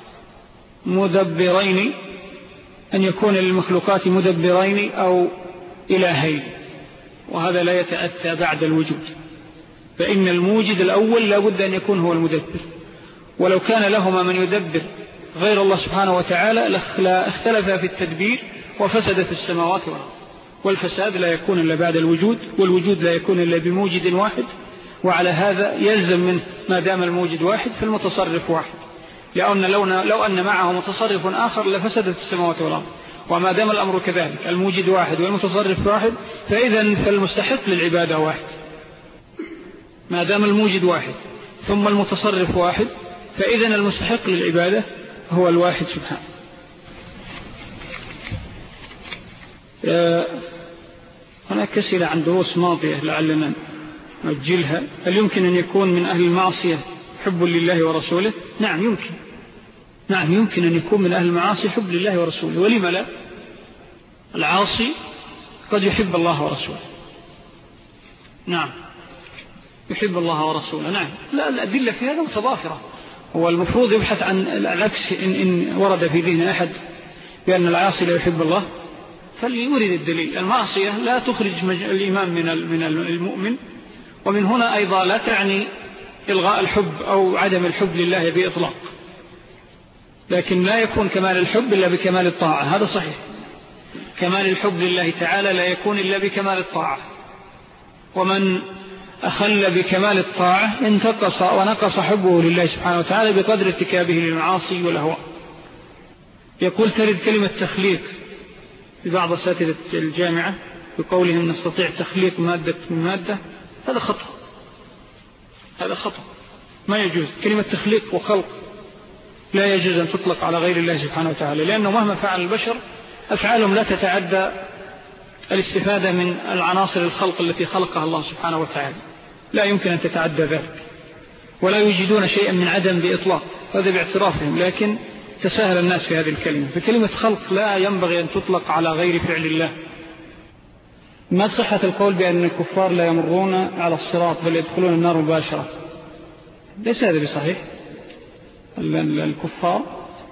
مدبرين أو إلهين، وهذا لا يتأتى بعد الوجود. فإن الموجد الأول لا بد أن يكون هو المدبر، ولو كان لهما من يدبر غير الله سبحانه وتعالى لاختلف في التدبير وفسدت السماوات والأرض. والفساد لا يكون إلا بعد الوجود، والوجود لا يكون إلا بموجد واحد، وعلى هذا يلزم منه ما دام الموجد واحد فالمتصرف واحد، لأن لو أن معه متصرف آخر لفسدت السماوات والأرض. وما دام الأمر كذلك، الموجد واحد والمتصرف واحد، فإذن فالمستحق للعبادة واحد. ما دام الموجد واحد ثم المتصرف واحد، فإذا المستحق للعبادة هو الواحد سبحانه. هناك أسئلة عن دروس ماضية لعلنا نؤجلها. هل يمكن أن يكون من أهل المعصية حب لله ورسوله؟ نعم يمكن. نعم يمكن أن يكون من أهل المعاصي حب لله ورسوله، ولم لا؟ العاصي قد يحب الله ورسوله. نعم يحب الله ورسوله. نعم لا الأدلة في هذا متضافرة. هو المفروض يبحث عن العكس. إن ورد في ذهن أحد بأن العاصي لا يحب الله فليورد الدليل. المعصية لا تخرج الإيمان من المؤمن، ومن هنا أيضا لا تعني إلغاء الحب أو عدم الحب لله بإطلاق، لكن لا يكون كمال الحب إلا بكمال الطاعة. هذا صحيح، كمال الحب لله تعالى لا يكون إلا بكمال الطاعة، ومن أخل بكمال الطاعة انتقص ونقص حبه لله سبحانه وتعالى بقدر ارتكابه للمعاصي والأهواء. يقول ترد كلمة تخليق في بعض أساتذة الجامعة بقولهم نستطيع تخليق مادة من مادة. هذا خطأ، هذا خطأ، ما يجوز. كلمة تخليق وخلق لا يجوز أن تطلق على غير الله سبحانه وتعالى، لأنه مهما فعل البشر أفعالهم لا تتعدى الاستفادة من العناصر الخلق التي خلقها الله سبحانه وتعالى، لا يمكن أن تتعدى ذلك، ولا يجدون شيئا من عدم بإطلاق، هذا باعترافهم. لكن تساهل الناس في هذه الكلمة، فكلمة خلق لا ينبغي أن تطلق على غير فعل الله. ما صحة القول بأن الكفار لا يمرون على الصراط بل يدخلون النار مباشرة؟ ليس هذا بصحيح. الكفار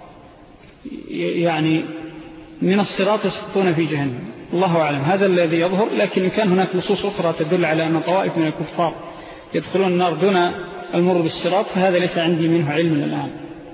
يعني من الصراط يسقطون في جهنم، الله أعلم، هذا الذي يظهر. لكن إن كان هناك نصوص أخرى تدل على أن طوائف من الكفار يدخلون النار دون المر بالصراط فهذا ليس عندي منه علم الآن.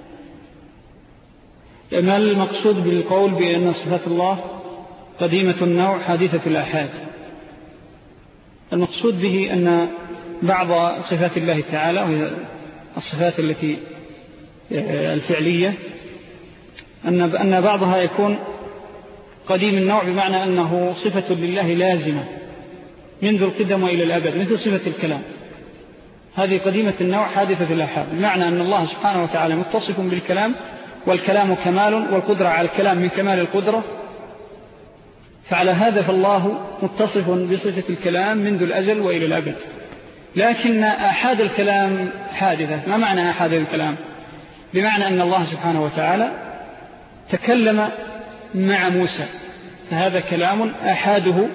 ما المقصود بالقول بأن صفات الله قديمة النوع حادثة الآحاد؟ المقصود به أن بعض صفات الله تعالى وهي الصفات التي الفعلية أن بعضها يكون قديم النوع بمعنى أنه صفة لله لازمة منذ القدم وإلى الأبد، مثل صفة الكلام، هذه قديمة النوع حادثة الآحاد، بمعنى أن الله سبحانه وتعالى متصف بالكلام، والكلام كمال، والقدرة على الكلام من كمال القدرة، فعلى هذا فالله متصف بصفة الكلام منذ الأزل وإلى الأبد. لكن آحاد الكلام حادثة. ما معنى آحاد الكلام؟ بمعنى أن الله سبحانه وتعالى تكلم مع موسى، فهذا كلام آحاده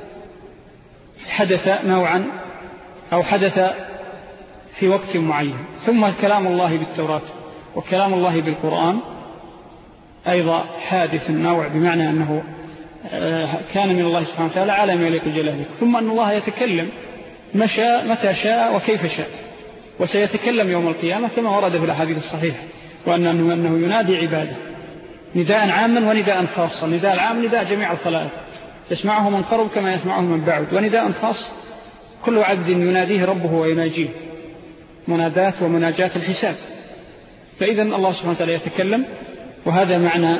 حدث نوعا أو حدث في وقت معين. ثم كلام الله بالتوراة وكلام الله بالقرآن أيضا حادث النوع، بمعنى أنه كان من الله سبحانه وتعالى على ما يليق جلاله. ثم أن الله يتكلم متى شاء وكيف شاء، وسيتكلم يوم القيامة كما ورد في الأحاديث الصحيحة، وأنه ينادي عباده نداء عاما ونداء خاصا. نداء العام نداء جميع الخلائق يسمعه من قرب كما يسمعه من بعد، ونداء خاص كل عبد يناديه ربه ويناجيه منادات ومناجات الحساب. فإذا الله سبحانه وتعالى يتكلم، وهذا معنى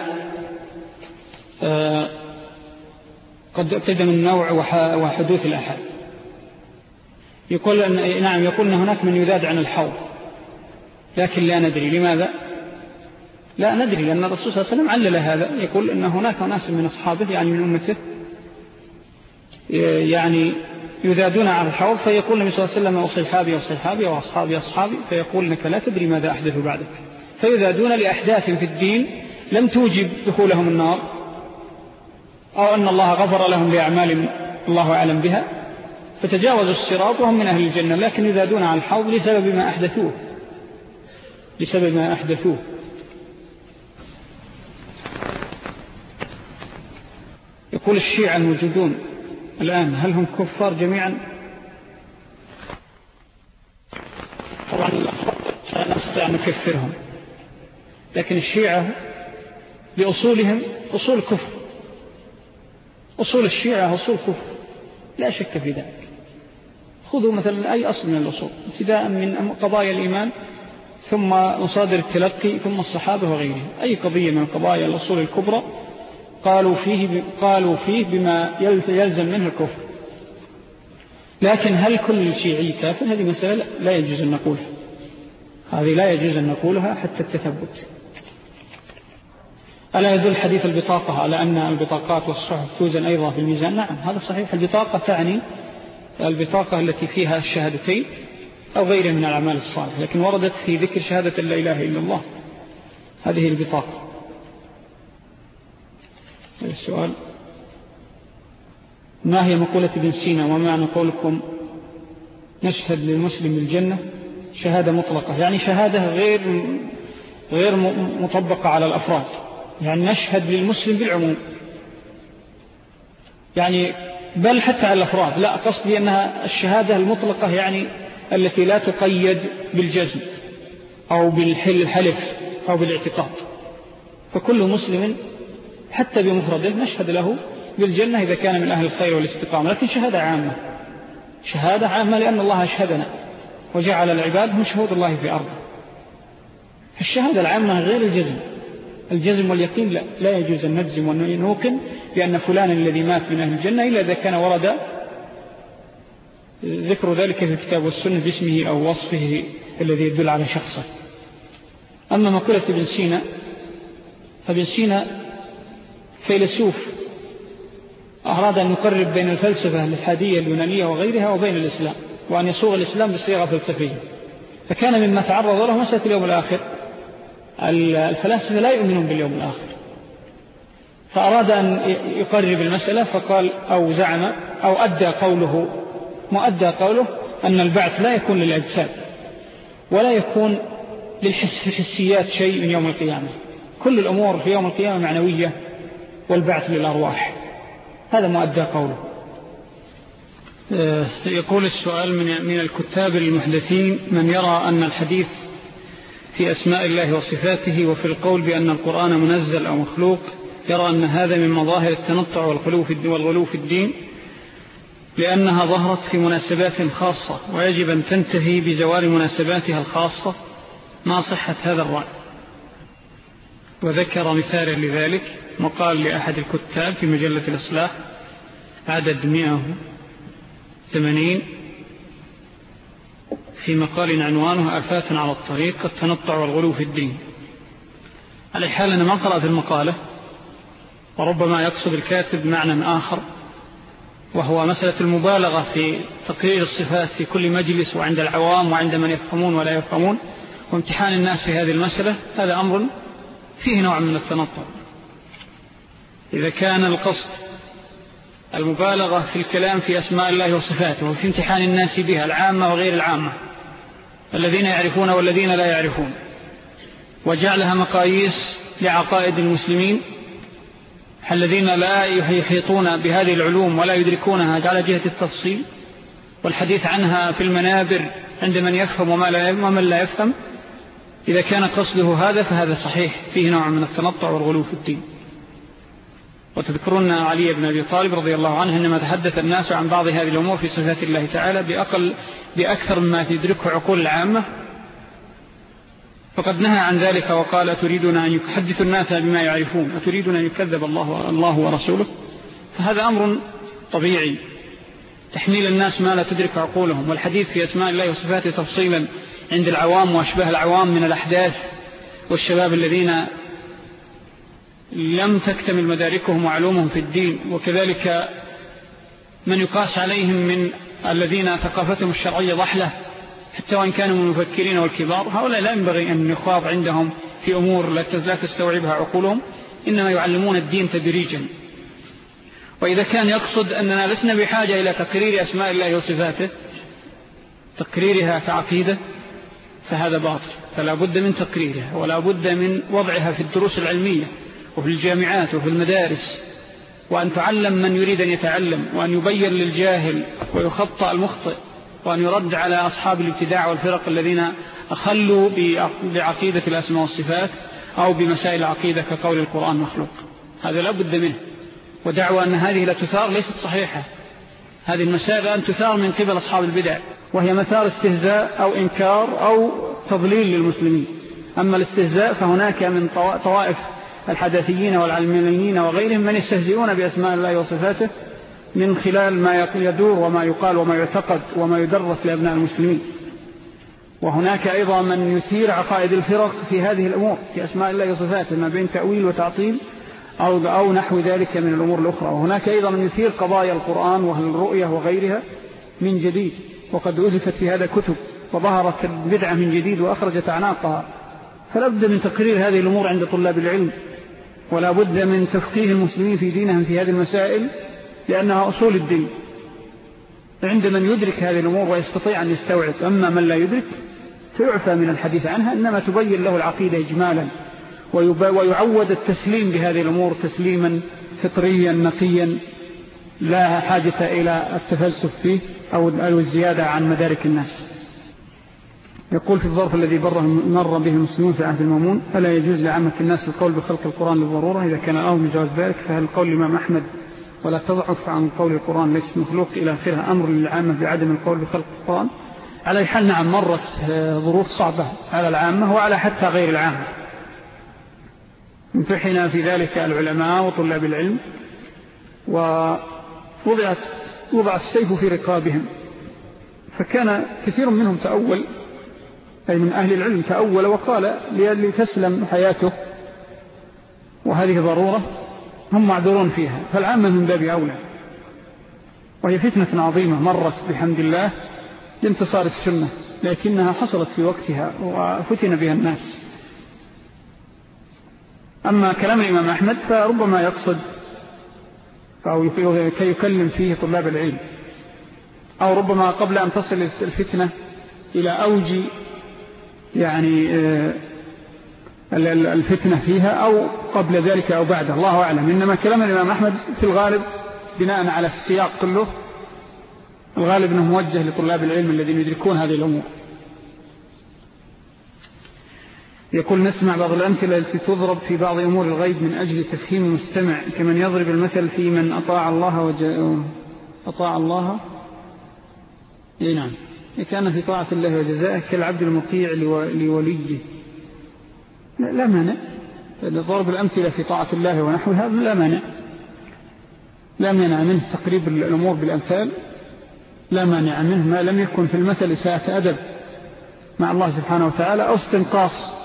قدم النوع وحدوث الآحاد. يقول أن هناك من يذاد عن الحوض، لكن لا ندري لماذا. لا ندري، لأن الرسول صلى الله عليه وسلم علل هذا، يقول أن هناك ناس من أصحابه يعني من أمته يعني يذادون على الحوض، فيقول النبي صلى الله عليه وسلم وصحابي وصحابي وأصحابي أصحابي، فيقول إنك لا تدري ماذا أحدث بعدك، فيذادون لأحداث في الدين لم توجب دخولهم النار، أو أن الله غفر لهم بأعمال الله أعلم بها فتجاوزوا الصراط وهم من أهل الجنة، لكن يذادون على الحوض لسبب ما أحدثوه. يقول الشيعة الموجودون الآن هل هم كفار جميعا؟ طبعا لا نستطيع أن نكفرهم، لكن الشيعة بأصولهم أصول كفر، أصول الشيعة أصول كفر لا شك في ذلك. خذوا مثلا أي أصل من الأصول ابتداء من قضايا الإيمان ثم مصادر التلقي ثم الصحابة وغيرهم، أي قضية من قضايا الأصول الكبرى قالوا فيه بما يلزم منه الكفر. لكن هل كل شيعي كافر؟ هذه مسألة لا يجوز أن نقولها، هذه لا يجوز أن نقولها حتى التثبت. ألا يدل حديث البطاقة على أن البطاقات والصحف توزن أيضا في الميزان؟ نعم هذا صحيح. البطاقة تعني البطاقة التي فيها الشهادتين أو غيرها من الأعمال الصالحة، لكن وردت في ذكر شهادة لا إله إلا الله، هذه البطاقة. السؤال: ما هي مقولة ابن سينا ومعنى قولكم نشهد للمسلم بالجنة؟ شهادة مطلقة، يعني شهادة غير مطبقة على الأفراد، يعني نشهد للمسلم بالعموم، يعني بل حتى على الأفراد. لا، قصدي أنها الشهادة المطلقة، يعني التي لا تقيد بالجزم أو بالحلف أو بالاعتقاد، فكل مسلم حتى بمفرده نشهد له بالجنة إذا كان من أهل الخير والاستقامة، لكن شهادة عامة، شهادة عامة لأن الله أشهدنا وجعل العباد هم شهود الله في أرضه. الشهادة العامة غير الجزم واليقين لا يجوز أن نجزم ونوقن بأن فلان الذي مات من أهل الجنة إلا إذا كان ورد ذكر ذلك في الكتاب والسنة باسمه أو وصفه الذي يدل على شخصه. أما مقولة ابن سينا، فابن سينا فيلسوف أراد أن يقرب بين الفلسفة الإلحادية اليونانية وغيرها وبين الإسلام، وأن يصوغ الإسلام بصيغة فلسفية، فكان مما تعرض له مسألة اليوم الآخر. الفلاسفة لا يؤمنون باليوم الآخر، فأراد أن يقرب المسألة، فقال أو زعم أو مؤدى قوله أن البعث لا يكون للأجساد ولا يكون للحسيات شيء من يوم القيامة، كل الأمور في يوم القيامة معنوية والبعث للأرواح، هذا مؤدى قوله. يقول السؤال: من الكتاب المحدثين من يرى أن الحديث في أسماء الله وصفاته وفي القول بأن القرآن منزل أو مخلوق يرى أن هذا من مظاهر التنطع والغلو في الدين، لأنها ظهرت في مناسبات خاصة ويجب أن تنتهي بزوال مناسباتها الخاصة، ما صحة هذا الرأي؟ وذكر مثالا لذلك مقال لأحد الكتاب في مجلة الإصلاح عدد 180 في مقال عنوانه آفات على الطريق: التنطع والغلو في الدين. على حال أنا ما قرأت المقالة، وربما يقصد الكاتب معنى آخر، وهو مسألة المبالغة في تقرير الصفات في كل مجلس وعند العوام وعند من يفهمون ولا يفهمون، وامتحان الناس في هذه المسألة، هذا أمر فيه نوع من التنطع. إذا كان القصد المبالغة في الكلام في أسماء الله وصفاته وفي امتحان الناس بها العامة وغير العامة، الذين يعرفون والذين لا يعرفون، وجعلها مقاييس لعقائد المسلمين الذين لا يحيطون بهذه العلوم ولا يدركونها على جهة التفصيل، والحديث عنها في المنابر عند من يفهم ومن لا يفهم، إذا كان قصده هذا فهذا صحيح، فيه نوع من التنطع والغلو في الدين. وتذكرون علي بن أبي طالب رضي الله عنه إنما تحدث الناس عن بعض هذه الأمور في صفات الله تعالى بأكثر مما تدركه عقول العامة، فقد نهى عن ذلك وقال: أتريدون أن يحدث الناس بما يعرفون، أتريدون أن يكذب الله ورسوله؟ فهذا أمر طبيعي، تحميل الناس ما لا تدرك عقولهم، والحديث في أسماء الله وصفاته تفصيلا عند العوام وأشباه العوام من الأحداث والشباب الذين لم تكتمل مداركهم وعلومهم في الدين، وكذلك من يقاس عليهم من الذين ثقافتهم الشرعية ضحلة حتى وإن كانوا من المفكرين والكبار، هؤلاء لا ينبغي أن يخاض عندهم في أمور لا تستوعبها عقولهم، إنما يعلمون الدين تدريجا. وإذا كان يقصد أننا لسنا بحاجة إلى تقرير أسماء الله وصفاته، تقريرها كعقيدة، فهذا باطل، فلا بد من تقريرها ولا بد من وضعها في الدروس العلمية وفي الجامعات وفي المدارس، وأن تعلم من يريد أن يتعلم، وأن يبين للجاهل ويخطأ المخطئ، وأن يرد على أصحاب الابتداع والفرق الذين أخلوا بعقيدة الأسماء والصفات أو بمسائل العقيدة كقول القرآن مخلوق، هذا لا بد منه. ودعوى أن هذه لا تثار ليست صحيحة، هذه المسائل أن تثار من قبل أصحاب البدع، وهي مثار استهزاء أو إنكار أو تضليل للمسلمين. أما الاستهزاء فهناك من طوائف الحداثيين والعلمانيين وغيرهم من يستهزئون بأسماء الله وصفاته من خلال ما يدور وما يقال وما يعتقد وما يدرس لأبناء المسلمين. وهناك أيضا من يثير عقائد الفرق في هذه الأمور في أسماء الله وصفاته ما بين تأويل وتعطيل أو نحو ذلك من الأمور الأخرى. وهناك أيضا من يثير قضايا القرآن والرؤية وغيرها من جديد، وقد ألفت في هذا كتب وظهرت البدعة من جديد وأخرجت أعناقها. فلا بد من تقرير هذه الأمور عند طلاب العلم، ولا بد من تفقيه المسلمين في دينهم في هذه المسائل، لأنها أصول الدين عند من يدرك هذه الأمور ويستطيع أن يستوعب. أما من لا يدرك فيعفى من الحديث عنها، إنما تبين له العقيدة إجمالا، ويعود التسليم بهذه الأمور تسليما فطريا نقيا لا حاجة إلى التفلسف فيه أو الزيادة عن مدارك الناس. يقول في الظرف الذي مر به المسلمون في عهد المأمون: ألا يجوز لعامة الناس القول بخلق القرآن للضرورة؟ إذا كان الأمر بجواز ذلك فهل القول الإمام أحمد ولا تضعف عن قول القرآن ليس مخلوق إلى آخرها أمر للعامة بعدم القول بخلق القرآن؟ على حال نعم، مرت ظروف صعبة على العامة وعلى حتى غير العامة، امتحنا في ذلك العلماء وطلاب العلم، ووضع السيف في رقابهم، فكان كثير منهم تأول، أي من أهل العلم تأول وقال لتسلم حياته وهذه ضرورة هم معذورون فيها، فالعامة من باب أولى. وهي فتنة عظيمة مرت بحمد الله لانتصار السنة، لكنها حصلت في وقتها وفتن بها الناس. أما كلام الإمام أحمد فربما يقصد أو كي يكلم فيه طلاب العلم، أو ربما قبل أن تصل الفتنة إلى أوج يعني الفتنة فيها، أو قبل ذلك أو بعد، الله أعلم. إنما كلام الإمام أحمد في الغالب بناء على السياق كله الغالب أنه موجه لطلاب العلم الذين يدركون هذه الأمور. يقول: نسمع بعض الأمثلة التي تضرب في بعض أمور الغيب من أجل تفهيم المستمع، كمن يضرب المثل في من أطاع الله نعم، كان في طاعة الله وجزائه كالعبد المطيع لوليه. لا مانع ضرب الأمثلة في طاعة الله ونحوها، لا مانع منه تقريب الأمور بالأمثال، لا مانع منه ما لم يكن في المثل ساعة أدب مع الله سبحانه وتعالى أو استنقاص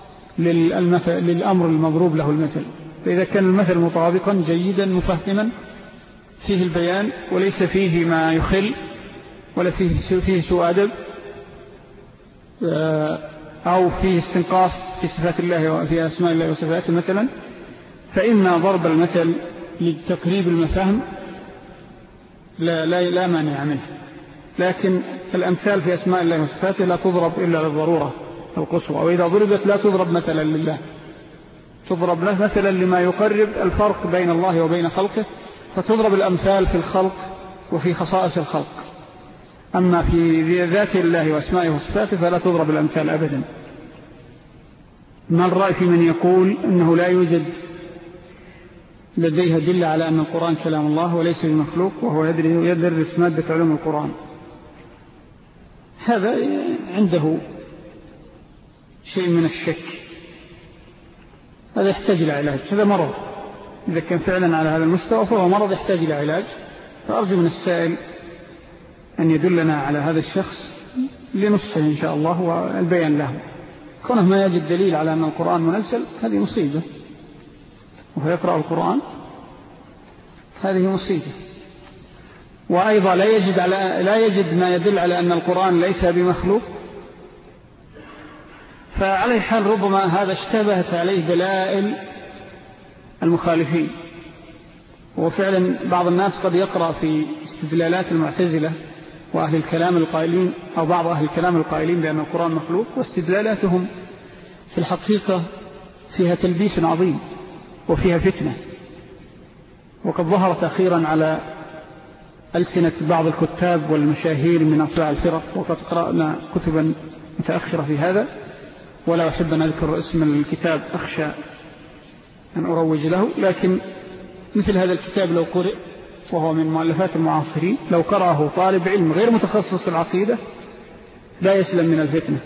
للأمر المضروب له المثل. فإذا كان المثل مطابقا جيدا مفهما فيه البيان وليس فيه ما يخل ولا فيه سوء أدب أو فيه استنقاص في صفات الله وفي أسماء الله وصفاته مثلا، فإن ضرب المثل لتقريب المفاهيم لا مانع منه. لكن الأمثال في أسماء الله وصفاته لا تضرب إلا للضرورة القصوى، وإذا ضربت لا تضرب مثلا لله، تضرب مثلا لما يقرب الفرق بين الله وبين خلقه، فتضرب الأمثال في الخلق وفي خصائص الخلق. أما في ذات الله وأسمائه وصفاته فلا تضرب الأمثال أبدا. ما الرأي في من يقول أنه لا يوجد لديه دلة على أن القرآن كلام الله وليس بمخلوق، وهو يدرس مادة علوم القرآن؟ هذا عنده شيء من الشك، هذا يحتاج إلى علاج، هذا مرض. إذا كان فعلا على هذا المستوى فهو مرض يحتاج إلى علاج. فأرجو من السائل أن يدلنا على هذا الشخص لنصحه إن شاء الله والبيان له. كونه ما يجد دليل على أن القرآن منزل هذه مصيبة، وهو يقرأ القرآن هذه مصيبة. وأيضا لا يجد ما يدل على أن القرآن ليس بمخلوق. فعلى حال ربما هذا اشتبهت عليه دلائل المخالفين. وفعلا بعض الناس قد يقرأ في استدلالات المعتزلة وأهل الكلام القائلين، أو بعض أهل الكلام القائلين بأن القرآن مخلوق، واستدلالاتهم في الحقيقة فيها تلبيس عظيم وفيها فتنة. وقد ظهرت أخيرا على ألسنة بعض الكتاب والمشاهير من أطلاع الفرق، وقد قرأنا كتبا متأخرة في هذا، ولا أحب أن أذكر اسم الكتاب أخشى أن أروج له. لكن مثل هذا الكتاب لو قرأ، وهو من مؤلفات المعاصرين، لو قرأه طالب علم غير متخصص في العقيدة لا يسلم من الفتنة،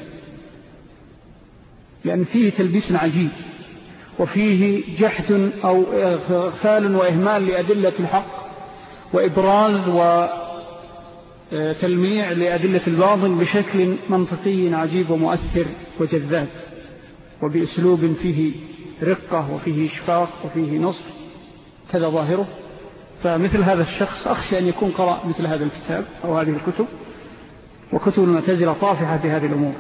لأن فيه تلبيس عجيب، وفيه جحد أو إغفال وإهمال لأدلة الحق، وإبراز وتلميع لأدلة الباطل بشكل منطقي عجيب ومؤثر وجذاب، وبأسلوب فيه رقة وفيه إشفاق وفيه نصر كذا ظاهره. فمثل هذا الشخص أخشى أن يكون قرأ مثل هذا الكتاب أو هذه الكتب، وكتب المعتزلة طافحة في هذه الأمور.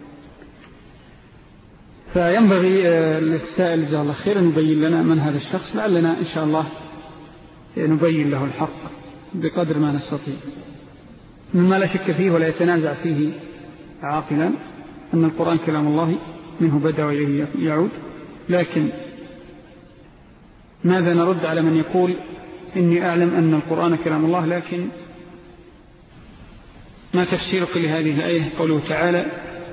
فينبغي للسائل جزاه الله خير أن يبين لنا من هذا الشخص، لعلنا إن شاء الله نبين له الحق بقدر ما نستطيع، مما لا شك فيه ولا يتنازع فيه عاقلا أن القرآن كلام الله منه بدأ وإليه يعود. لكن ماذا نرد على من يقول إني أعلم أن القرآن كلام الله، لكن ما تفسيرك لهذه الآية؟ قوله تعالى: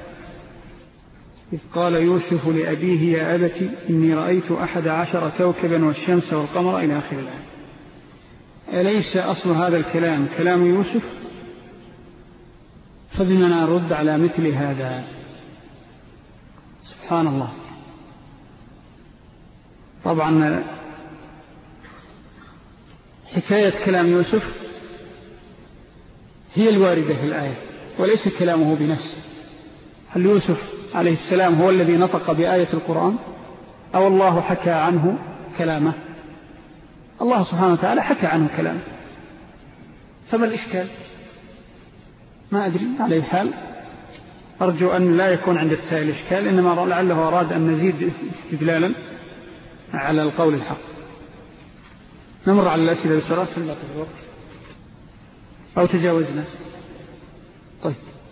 إذ قال يوسف لأبيه يا أبت إني رأيت 11 كوكبا والشمس والقمر إلى آخر الآية. أليس أصل هذا الكلام كلام يوسف؟ فبما نرد على مثل هذا؟ سبحان الله. طبعا حكاية كلام يوسف هي الواردة في الآية وليس كلامه بنفسه. هل يوسف عليه السلام هو الذي نطق بآية القرآن أو الله حكى عنه كلامه؟ الله سبحانه وتعالى حكى عنه كلامه، فما الإشكال؟ ما أدري. على حال أرجو أن لا يكون عند السائل إشكال، إنما لعله أراد أن نزيد استدلالا على القول الحق. نمر على الأسئلة بسرعة في الوقت أو تجاوزنا. طيب،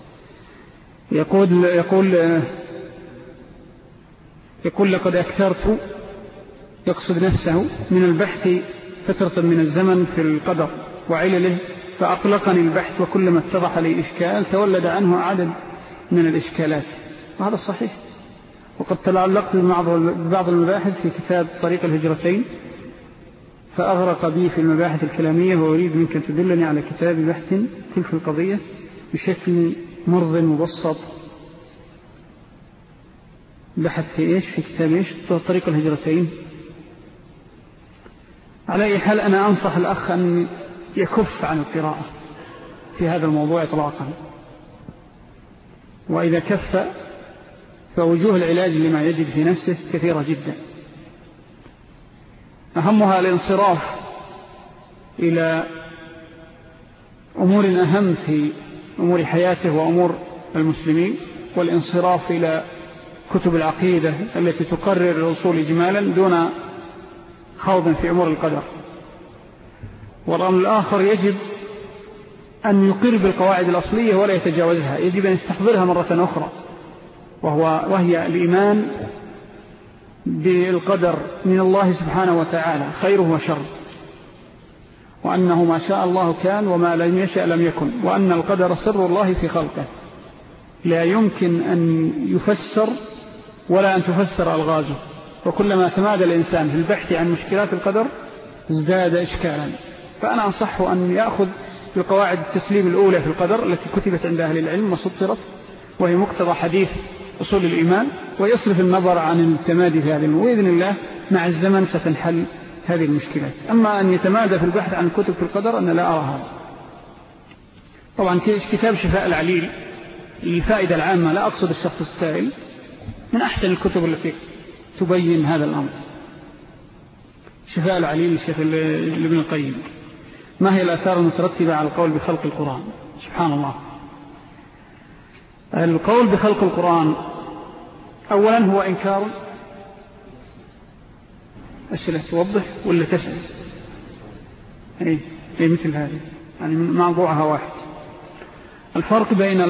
يقول لقد أكثرت، يقصد نفسه، من البحث فترة من الزمن في القدر وعلله، فأقلقني البحث، وكلما اتضح لي إشكال تولد عنه عدد من الإشكالات، وهذا صحيح. وقد تعلقت ببعض المباحث في كتاب طريق الهجرتين فأغرق بي في المباحث الكلامية، وأريد منك أن تدلني على كتاب بحث تلك القضية بشكل مرض مبسط. بحث في إيش؟ في كتاب إيش؟ طريق الهجرتين. على أي حال أنا أنصح الأخ أن يكف عن القراءة في هذا الموضوع إطلاقا، وإذا كف فوجوه العلاج لما يجد في نفسه كثيرة جدا، أهمها الانصراف إلى أمور أهم في أمور حياته وأمور المسلمين، والانصراف إلى كتب العقيدة التي تقرر الأصول إجمالا دون خوض في أمور القدر. والأمر الآخر يجب أن يقر بالقواعد الأصلية ولا يتجاوزها، يجب أن يستحضرها مرة أخرى، وهي الإيمان بالقدر من الله سبحانه وتعالى خيره وشره، وأنه ما شاء الله كان وما لم يشاء لم يكن، وأن القدر سر الله في خلقه لا يمكن أن يفسر ولا أن تفسر ألغازه. وكلما تمادى الإنسان في البحث عن مشكلات القدر ازداد إشكالا. فأنا أنصحه أن يأخذ بقواعد التسليم الأولى في القدر التي كتبت عند أهل العلم وسطرت، وهي مقتضى حديث أصول الإيمان، ويصرف النظر عن التمادي في هذه الأمور، وإذن الله مع الزمن ستنحل هذه المشكلات. أما أن يتمادى في البحث عن كتب في القدر أنا لا أرى هذا. طبعا كتاب شفاء العليل للفائدة العامة، لا أقصد الشخص السائل، من أحسن الكتب التي تبين هذا الأمر. شفاء العليل الشيخ ابن القيم. ما هي الآثار المترتبة على القول بخلق القرآن؟ سبحان الله. القول بخلق القرآن أولا هو إنكار. أسئلة توضح ولا تسأل؟ أي مثل هذه، يعني موضوعها واحد. الفرق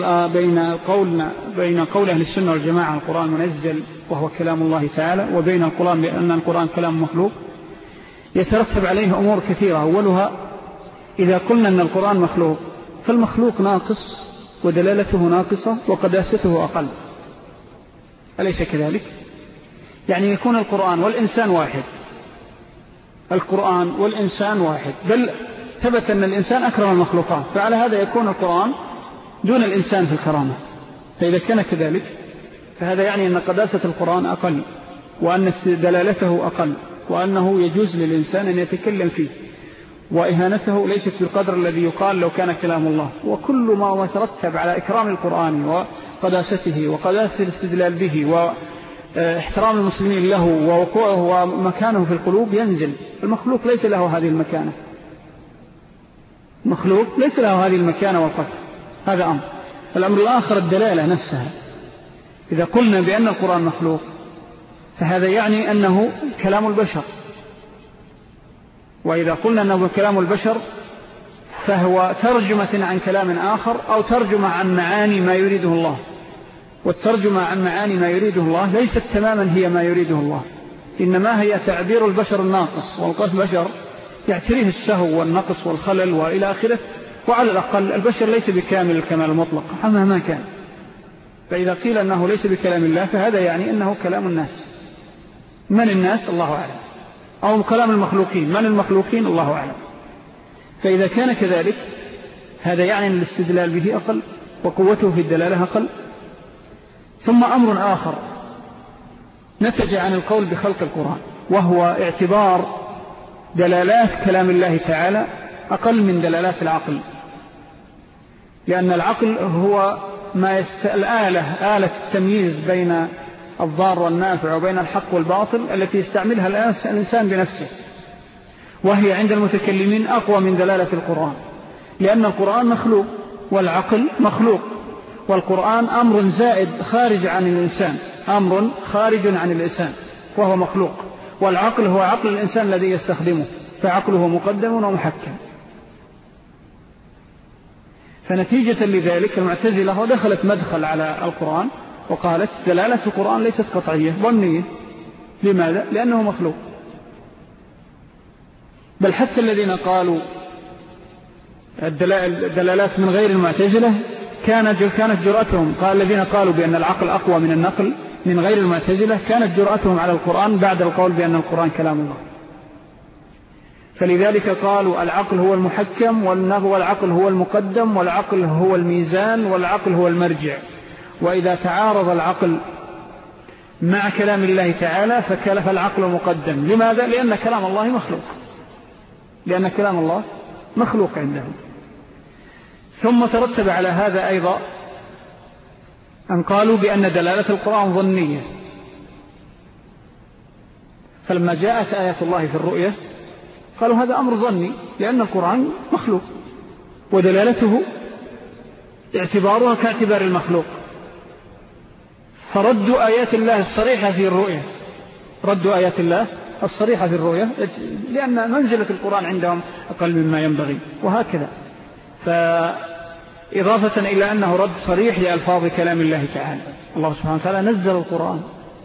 بين قول أهل السنة والجماعة القرآن منزل وهو كلام الله تعالى، وبين القرآن بأن القرآن كلام مخلوق، يترتب عليه أمور كثيرة. أولها إذا قلنا أن القرآن مخلوق فالمخلوق ناقص ودلالته ناقصة وقداسته أقل، أليس كذلك؟ يعني يكون القرآن والإنسان واحد، القرآن والإنسان واحد، بل ثبت أن الإنسان أكرم المخلوقات، فعلى هذا يكون القرآن دون الإنسان في الكرامة. فإذا كان كذلك فهذا يعني أن قداسة القرآن أقل، وأن دلالته أقل، وأنه يجوز للإنسان أن يتكلم فيه. وإهانته ليست بالقدر الذي يقال لو كان كلام الله. وكل ما يترتب على إكرام القرآن وقداسته وقداسة الاستدلال به واحترام المسلمين له ووقوعه ومكانه في القلوب ينزل. المخلوق ليس له هذه المكانة، مخلوق ليس له هذه المكانة والقدر. هذا أمر. الأمر الآخر الدلالة نفسها. إذا قلنا بأن القرآن مخلوق فهذا يعني أنه كلام البشر، وإذا قلنا أنه كلام البشر فهو ترجمة عن كلام آخر أو ترجمة عن معاني ما يريده الله. والترجمة عن معاني ما يريده الله ليست تماما هي ما يريده الله، إنما هي تعبير البشر الناقص، والقصد بشر يعتريه السهو والنقص والخلل وإلى آخره. وعلى الأقل البشر ليس بكامل الكمال المطلق مهما كان. فإذا قيل أنه ليس بكلام الله فهذا يعني أنه كلام الناس. من الناس؟ الله أعلم. أو كلام المخلوقين. من المخلوقين؟ الله أعلم. فإذا كان كذلك هذا يعني أن الاستدلال به أقل وقوته في الدلالة أقل. ثم أمر آخر نتج عن القول بخلق القرآن، وهو اعتبار دلالات كلام الله تعالى أقل من دلالات العقل، لأن العقل هو آلة التمييز بين الضار والنافع وبين الحق والباطل التي يستعملها الإنسان بنفسه، وهي عند المتكلمين أقوى من دلالة القرآن، لأن القرآن مخلوق والعقل مخلوق، والقرآن أمر زائد خارج عن الإنسان، أمر خارج عن الإنسان وهو مخلوق، والعقل هو عقل الإنسان الذي يستخدمه، فعقله مقدم ومحكم. فنتيجة لذلك المعتزلة دخلت مدخل على القرآن وقالت دلالة القرآن ليست قطعية ظنية. لماذا؟ لأنه مخلوق. بل حتى الذين قالوا الدلالات من غير المعتزلة كانت جرأتهم، قال الذين قالوا بأن العقل أقوى من النقل من غير المعتزلة كانت جرأتهم على القرآن بعد القول بأن القرآن كلام الله. فلذلك قالوا العقل هو المحكم، والعقل هو المقدم، والعقل هو الميزان، والعقل هو المرجع. وإذا تعارض العقل مع كلام الله تعالى فالعقل مقدم. لماذا؟ لأن كلام الله مخلوق، لأن كلام الله مخلوق عندهم. ثم ترتب على هذا أيضا أن قالوا بأن دلالة القرآن ظنية، فلما جاءت آيات الله في الرؤية قالوا هذا أمر ظني، لأن القرآن مخلوق ودلالته اعتبارها كاعتبار المخلوق. فردوا آيات الله الصريحة في الرؤية، ردوا آيات الله الصريحة في الرؤية، لأن منزلة القرآن عندهم أقل مما ينبغي، وهكذا. فإضافة إلى أنه رد صريح لألفاظ كلام الله تعالى، الله سبحانه وتعالى نزل القرآن،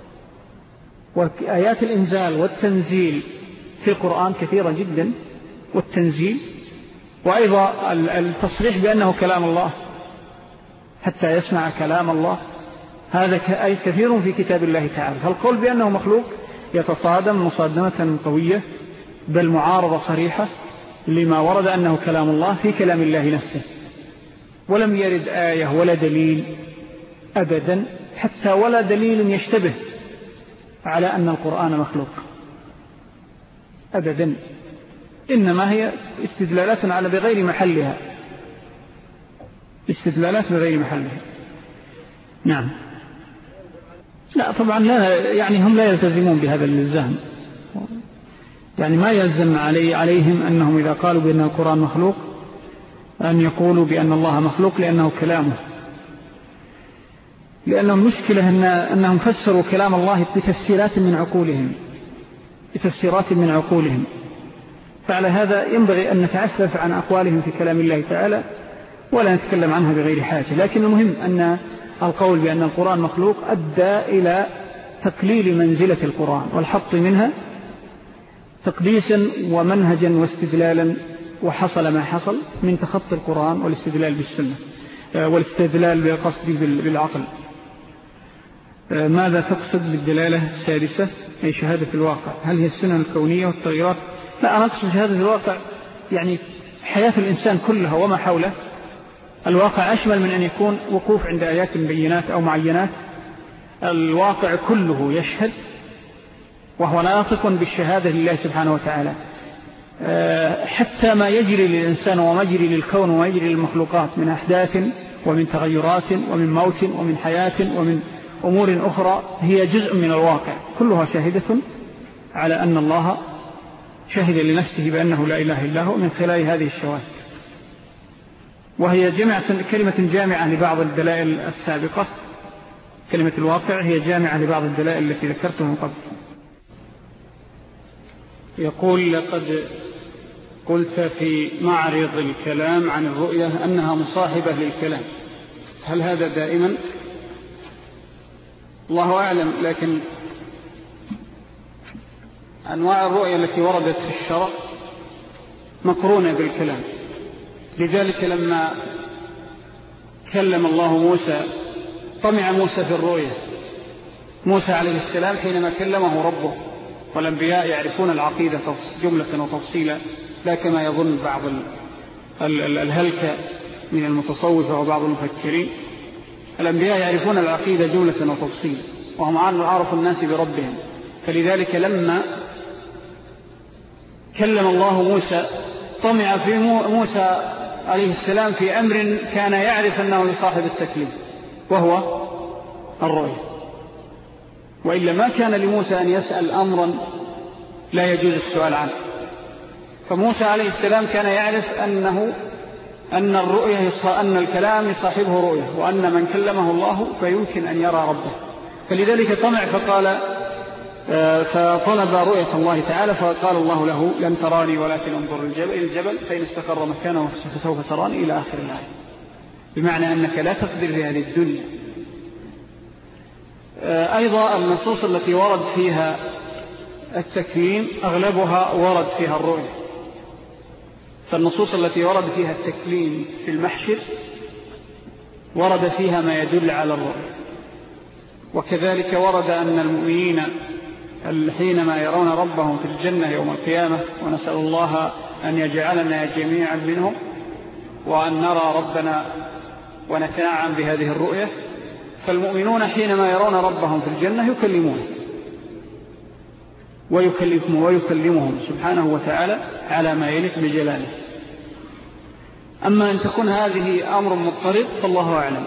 وآيات الإنزال والتنزيل في القرآن كثيرة جدا، والتنزيل وأيضا التصريح بأنه كلام الله حتى يسمع كلام الله، هذا كثير في كتاب الله تعالى. فالقول بأنه مخلوق يتصادم مصادمة قوية، بل معارضة صريحة لما ورد أنه كلام الله في كلام الله نفسه. ولم يرد آية ولا دليل أبدا، حتى ولا دليل يشتبه على أن القرآن مخلوق أبدا، إنما هي استدلالات على بغير محلها، استدلالات بغير محلها. نعم. لا طبعا لا، يعني هم لا يلتزمون بهذا الالتزام، يعني ما يلزم عليهم أنهم إذا قالوا بأن القرآن مخلوق أن يقولوا بأن الله مخلوق لأنه كلامه، لأنه المشكلة أنهم فسروا كلام الله بتفسيرات من عقولهم، بتفسيرات من عقولهم. فعلى هذا ينبغي أن نتعفف عن أقوالهم في كلام الله تعالى ولا نتكلم عنها بغير حاجة. لكن المهم أن القول بأن القرآن مخلوق أدى إلى تقليل منزلة القرآن والحط منها تقديسا ومنهجا واستدلالا، وحصل ما حصل من تخطي القرآن والاستدلال بالسنة والاستدلال بالقصد بالعقل. ماذا تقصد بالدلالة السادسة؟ أي شهادة الواقع. هل هي السنن الكونية والتغييرات؟ لا، أنا أقصد شهادة الواقع يعني حياة الإنسان كلها وما حوله. الواقع أشمل من أن يكون وقوف عند آيات بينات أو معينات، الواقع كله يشهد، وهو ناطق بالشهادة لله سبحانه وتعالى. حتى ما يجري للإنسان وما يجري للكون وما يجري للمخلوقات من أحداث ومن تغيرات ومن موت ومن حياة ومن أمور أخرى هي جزء من الواقع، كلها شاهدة على أن الله شهد لنفسه بأنه لا إله إلا هو من خلال هذه الشواهد. وهي كلمة جامعة لبعض الدلائل السابقة. كلمة الواقع هي جامعة لبعض الدلائل التي ذكرتها من قبل. يقول: لقد قلت في معرض الكلام عن الرؤية أنها مصاحبة للكلام، هل هذا دائما؟ الله أعلم، لكن أنواع الرؤية التي وردت في الشرع مقرونة بالكلام. لذلك لما كلم الله موسى طمع موسى في الرؤية، موسى عليه السلام حينما كلمه ربه، والأنبياء يعرفون العقيدة جملة وتفصيلا لا كما يظن بعض الهلكة من المتصوفة وبعض المفكرين. الأنبياء يعرفون العقيدة جملة وتفصيلا وهم عارف الناس بربهم. فلذلك لما كلم الله موسى طمع في موسى عليه السلام في أمر كان يعرف أنه لصاحب التكليم وهو الرؤية، وإلا ما كان لموسى أن يسأل أمرا لا يجوز السؤال عنه. فموسى عليه السلام كان يعرف أن الرؤية أن الكلام يصاحبه رؤية، وأن من كلمه الله فيمكن أن يرى ربه. فلذلك طمع فطلب رؤية الله تعالى، فقال الله له: لن تراني ولكن انظر الجبل فإن استقر مكانه فسوف تراني إلى آخر الآية، بمعنى أنك لا تقدر في هذه الدنيا. أيضا النصوص التي ورد فيها التكليم أغلبها ورد فيها الرؤية. فالنصوص التي ورد فيها التكليم في المحشر ورد فيها ما يدل على الرؤية. وكذلك ورد أن المؤمنين حينما يرون ربهم في الجنة يوم القيامة، ونسأل الله أن يجعلنا جميعا منهم، وأن نرى ربنا ونتنعم بهذه الرؤية. فالمؤمنون حينما يرون ربهم في الجنة ويكلمهم سبحانه وتعالى على ما يليق بجلاله. أما أن تكون هذه أمر مضطرد فالله أعلم،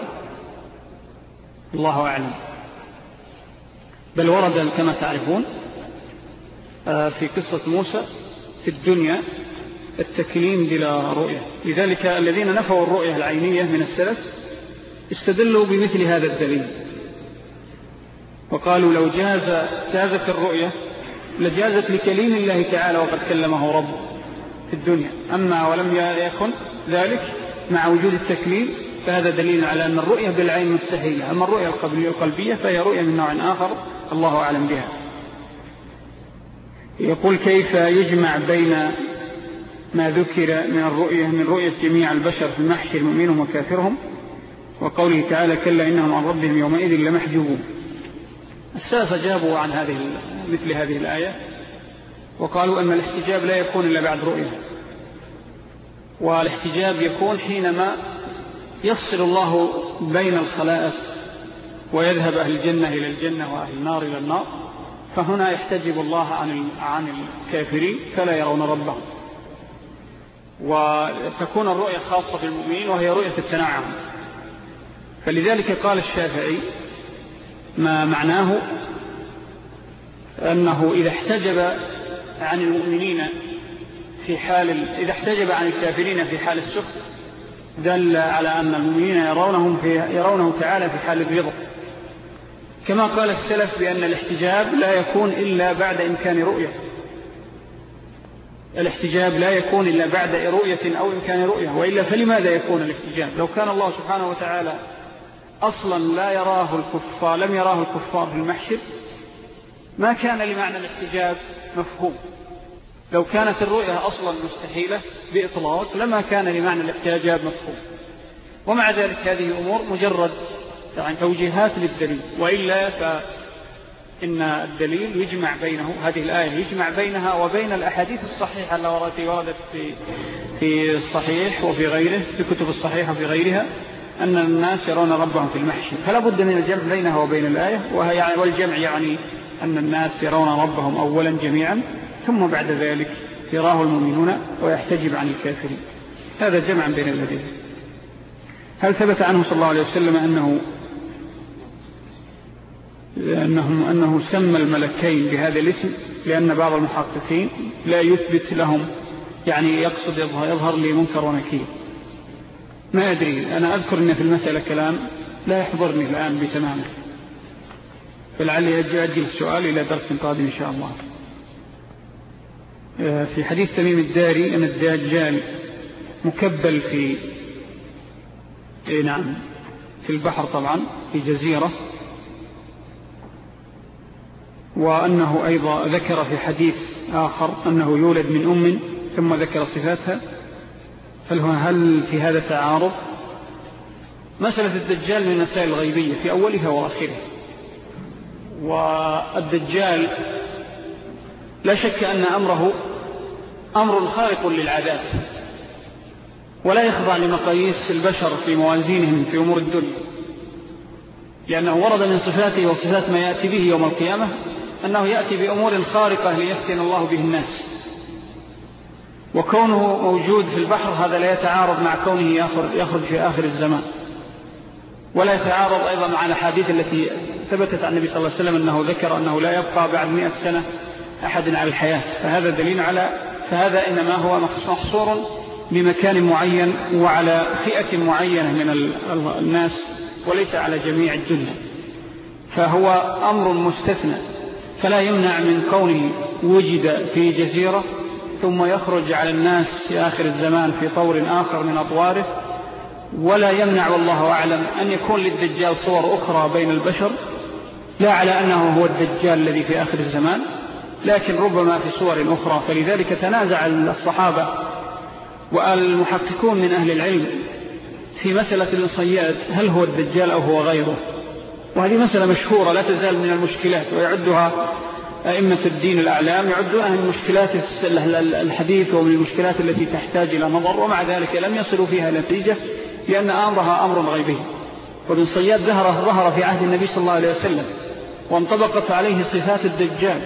الله أعلم. بل ورد كما تعرفون في قصة موسى في الدنيا التكليم بلا رؤية. لذلك الذين نفوا الرؤية العينية من السلف استدلوا بمثل هذا الدليل، وقالوا لو جازت الرؤية لجازت لكليم الله تعالى وقد كلمه رب في الدنيا. أما ولم يكن ذلك مع وجود التكليم فهذا دليل على أن الرؤية بالعين مستحيلة. أما الرؤية القلبية فهي رؤية من نوع آخر الله أعلم بها. يقول: كيف يجمع بين ما ذكر من رؤية جميع البشر في المحشر مؤمنهم وكافرهم وقوله تعالى: كلا إنهم عن ربهم يومئذ لمحجوبون؟ السلف جابوا عن مثل هذه الآية وقالوا أن الاحتجاب لا يكون إلا بعد رؤية، والاحتجاب يكون حينما يفصل الله بين الخلائق ويذهب أهل الجنة إلى الجنة وأهل النار إلى النار، فهنا يحتجب الله عن الكافرين فلا يرون ربهم. وتكون الرؤية خاصة بالمؤمنين وهي رؤية التنعم. فلذلك قال الشافعي ما معناه أنه إذا احتجب عن المؤمنين إذا احتجب عن الكافرين في حال السخط دل على أن المؤمنين يرونه تعالى في حال الرضا. كما قال السلف بأن الاحتجاب لا يكون إلا بعد إمكان رؤية. الاحتجاب لا يكون إلا بعد رؤية أو إمكان رؤية، وإلا فلماذا يكون الاحتجاب؟ لو كان الله سبحانه وتعالى أصلا لم يراه الكفار في المحشر ما كان لمعنى الاحتجاب مفهوم. لو كانت الرؤية أصلا مستحيلة بإطلاق لما كان لمعنى الاحتجاب مفهوم. ومع ذلك هذه أمور مجرد توجيهات للدليل، وإلا فإن الدليل يجمع بينه، هذه الآية يجمع بينها وبين الأحاديث الصحيحة التي وردت في الصحيح وفي غيره، في كتب الصحيحة وفي غيرها، أن الناس يرون ربهم في المحشر. فلا بد من الجمع بينها وبين الآية، والجمع يعني أن الناس يرون ربهم أولا جميعا ثم بعد ذلك في يراه المؤمنون ويحتجب عن الكافرين. هذا جمعا بين الذين. هل ثبت عنه صلى الله عليه وسلم أنه سمى الملكين بهذا الاسم؟ لأن بعض المحققين لا يثبت لهم، يعني يقصد يظهر لي منكر ونكير. ما أدري، أنا أذكر أن في المسألة كلام لا يحضرني الآن بتمامه، فلعلي أجل السؤال إلى درس قادم إن شاء الله. في حديث تميم الداري أن الدجال مكبل في البحر طبعا في جزيرة، وأنه أيضا ذكر في حديث آخر أنه يولد من أم ثم ذكر صفاتها. هل في هذا تعارض؟ مسألة الدجال من المسائل الغيبية في أولها وآخرها، والدجال لا شك أن أمره أمر خارق للعادات، ولا يخضع لمقاييس البشر في موازينهم في أمور الدنيا، لأنه ورد من صفاته وصفات ما يأتي به يوم القيامة أنه يأتي بأمور خارقة ليفتن الله به الناس. وكونه موجود في البحر هذا لا يتعارض مع كونه يخرج في آخر الزمان، ولا يتعارض أيضا مع الأحاديث التي ثبتت عن النبي صلى الله عليه وسلم أنه ذكر أنه لا يبقى بعد 100 سنة أحد على الحياة. فهذا دليل فهذا إنما هو محصور بمكان معين وعلى فئة معينة من الناس، وليس على جميع الدنيا، فهو أمر مستثنى. فلا يمنع من كونه وجد في جزيرة ثم يخرج على الناس في آخر الزمان في طور آخر من أطواره، ولا يمنع والله أعلم أن يكون للدجال صور أخرى بين البشر، لا على أنه هو الدجال الذي في آخر الزمان، لكن ربما في صور أخرى. فلذلك تنازع الصحابة والمحققون من أهل العلم في مسألة الصياد، هل هو الدجال أو هو غيره؟ وهذه مسألة مشهورة لا تزال من المشكلات، ويعدها أئمة الدين الأعلام يعدونها من مشكلات الحديث ومن المشكلات التي تحتاج إلى نظر، ومع ذلك لم يصلوا فيها نتيجة، لأن أمرها أمر غيبي. وبن صياد ظهر في عهد النبي صلى الله عليه وسلم وانطبقت عليه صفات الدجال،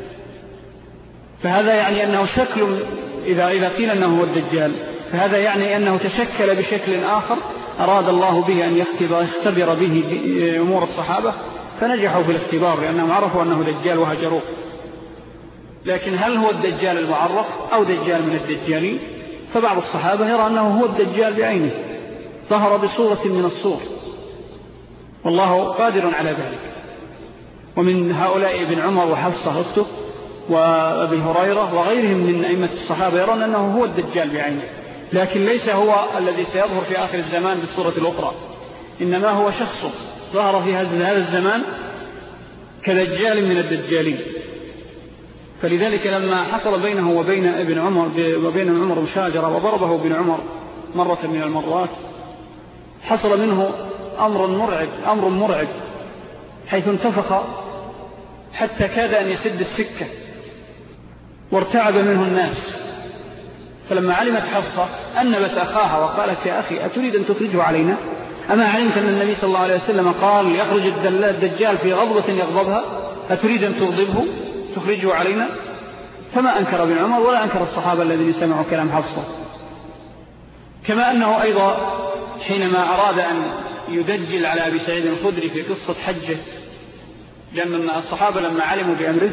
فهذا يعني أنه شكل، إذا قيل أنه هو الدجال فهذا يعني أنه تشكل بشكل آخر أراد الله به أن يختبر به أمور الصحابة، فنجحوا في الاختبار لأنهم عرفوا أنه دجال وهجروه. لكن هل هو الدجال المعرف أو دجال من الدجالين؟ فبعض الصحابة يرى أنه هو الدجال بعينه، ظهر بصورة من الصور، والله قادر على ذلك. ومن هؤلاء ابن عمر وحفصة أخته وأبي هريرة وغيرهم من أئمة الصحابة يرون أنه هو الدجال بعينه، لكن ليس هو الذي سيظهر في آخر الزمان بالصورة الأخرى، إنما هو شخص ظهر في هذا الزمان كدجال من الدجالين. فلذلك لما حصل بينه وبين ابن عمر مشاجرة وضربه ابن عمر مرة من المرات، حصل منه أمر مرعب حيث انتفخ حتى كاد أن يسد السكة وارتعب منه الناس. فلما علمت حفصة أنبت أخاها وقالت: يا أخي أتريد أن تخرجه علينا؟ أما علمت أن النبي صلى الله عليه وسلم قال يخرج الدجال في غضبة يغضبها، أتريد أن تغضبه تخرجه علينا؟ فما أنكر ابن عمر ولا أنكر الصحابة الذين سمعوا كلام حفصة. كما أنه أيضا حينما أراد أن يدجل على أبي سعيد الخدري في قصة حجه، لأن الصحابة لما علموا بأمره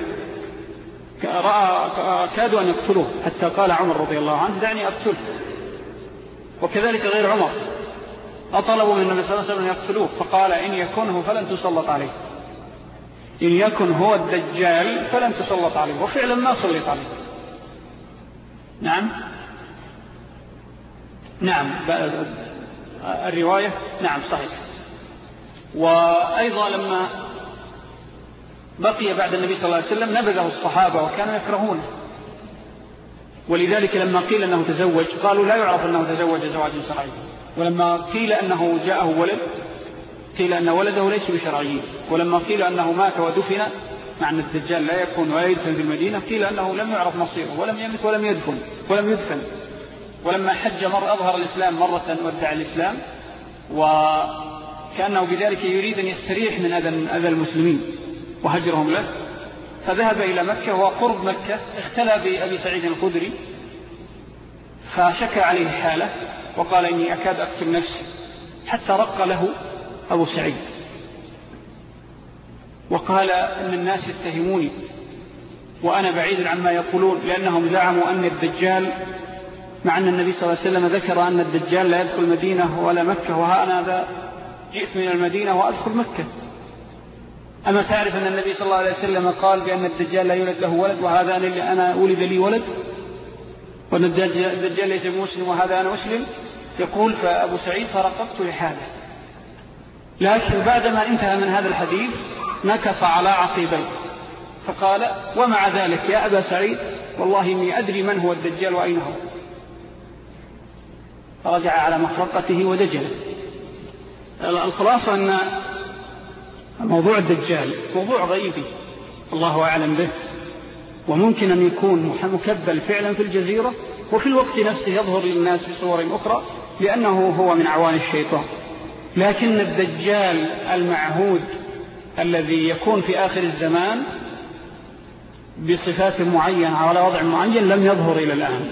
كادوا أن يقتلوه، حتى قال عمر رضي الله عنه: دعني أقتله. وكذلك غير عمر أطلبوا من النبي صلى الله عليه وسلم يقتلوه، فقال: إن يكنه فلن تسلط عليه، إن يكن هو الدجال فلن تسلط عليه. وفعلا ما سلط عليه. نعم الرواية نعم صحيح. وأيضا لما بقي بعد النبي صلى الله عليه وسلم نبذه الصحابة وكانوا يكرهونه، ولذلك لما قيل أنه تزوج قالوا لا يعرف أنه تزوج زواجا شرعيا. ولما قيل أنه جاءه ولد قيل أن ولده ليس بشرعيين. ولما قيل أنه مات ودفن، مع أن الدجال لا يكون ولا يدفن في المدينة، قيل أنه لم يعرف مصيره ولم يمت ولم يدفن. ولما حج أظهر الإسلام مرة وادعى الإسلام، وكأنه بذلك يريد أن يستريح من أذى المسلمين وهجرهم له، فذهب إلى مكة وقرب مكة اختلى بأبي سعيد الخدري فشكى عليه حاله وقال إني أكاد أقتل نفسي، حتى رق له أبو سعيد وقال إن الناس يتهموني وأنا بعيد عما يقولون، لأنهم زعموا أن الدجال، مع أن النبي صلى الله عليه وسلم ذكر أن الدجال لا يدخل المدينة ولا مكة، وها أنا ذا جئت من المدينة وأدخل مكة. أما تعرف أن النبي صلى الله عليه وسلم قال بأن الدجال لا يولد له ولد، وهذا أنا ولد لي ولد، وأن الدجال ليس بمسلم وهذا أنا مسلم. يقول فأبو سعيد فرقبت لحاله، لكن بعدما انتهى من هذا الحديث نكص على عقبيه فقال: ومع ذلك يا أبا سعيد والله إني أدري من هو الدجال وأين هو. فرجع على مفرقته ودجله. الخلاصة أن موضوع الدجال موضوع غيبي الله أعلم به، وممكن أن يكون مكبل فعلا في الجزيرة، وفي الوقت نفسه يظهر للناس بصور أخرى لأنه هو من أعوان الشيطان. لكن الدجال المعهود الذي يكون في آخر الزمان بصفات معينة على وضع معين لم يظهر إلى الآن.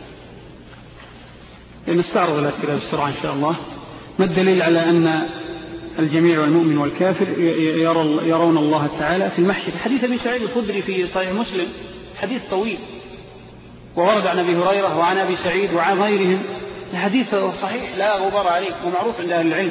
نستعرض الأسئلة بسرعة إن شاء الله. ما الدليل على أن الجميع والمؤمن والكافر يرون الله تعالى في المحشر؟ حديث أبي سعيد الخدري في صحيح مسلم حديث طويل، وورد عن أبي هريرة وعن أبي سعيد وعن غيرهم، الحديث صحيح لا غبار عليه ومعروف عند أهل العلم،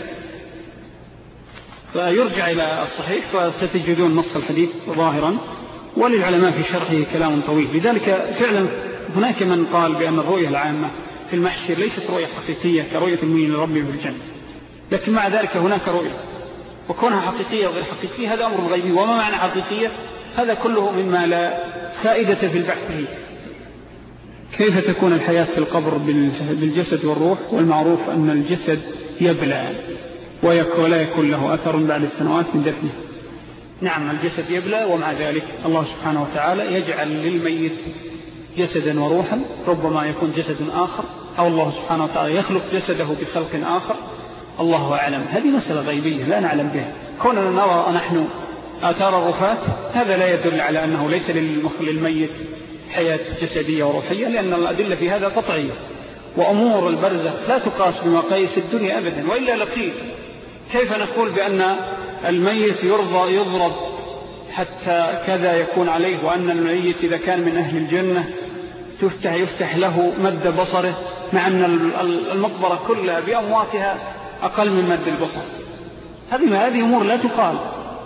فيرجع إلى الصحيح فستجدون نص الحديث ظاهرا، وللعلماء في شرحه كلام طويل. لذلك فعلا هناك من قال بأن الرؤية العامة في المحشر ليست رؤية حقيقية كرؤية المؤمن لربه في الجنة، لكن مع ذلك هناك رؤية، وكونها حقيقية وغير حقيقية هذا أمر غيبي. وما معنى حقيقية؟ هذا كله مما لا فائدة في البحث فيه. كيف تكون الحياة في القبر بالجسد والروح؟ والمعروف أن الجسد يبلى ولا يكون له أثر بعد السنوات من دفنه. نعم الجسد يبلى، ومع ذلك الله سبحانه وتعالى يجعل للميت جسدا وروحا، ربما يكون جسد آخر، أو الله سبحانه وتعالى يخلق جسده بخلق آخر، الله أعلم. هذه مسألة غيبية لا نعلم بها. كوننا نرى نحن آثار الرفات هذا لا يدل على أنه ليس للميت حياة جسدية وروحية، لأن الأدلة في هذا قطعية. وأمور البرزخ لا تقاس بمقاييس الدنيا أبدا، وإلا لقيل كيف نقول بأن الميت يضرب حتى كذا يكون عليه، وأن الميت إذا كان من أهل الجنة يفتح له مد بصره، مع أن المقبرة كلها بأمواتها أقل من مد البصر. هذه أمور لا تقال،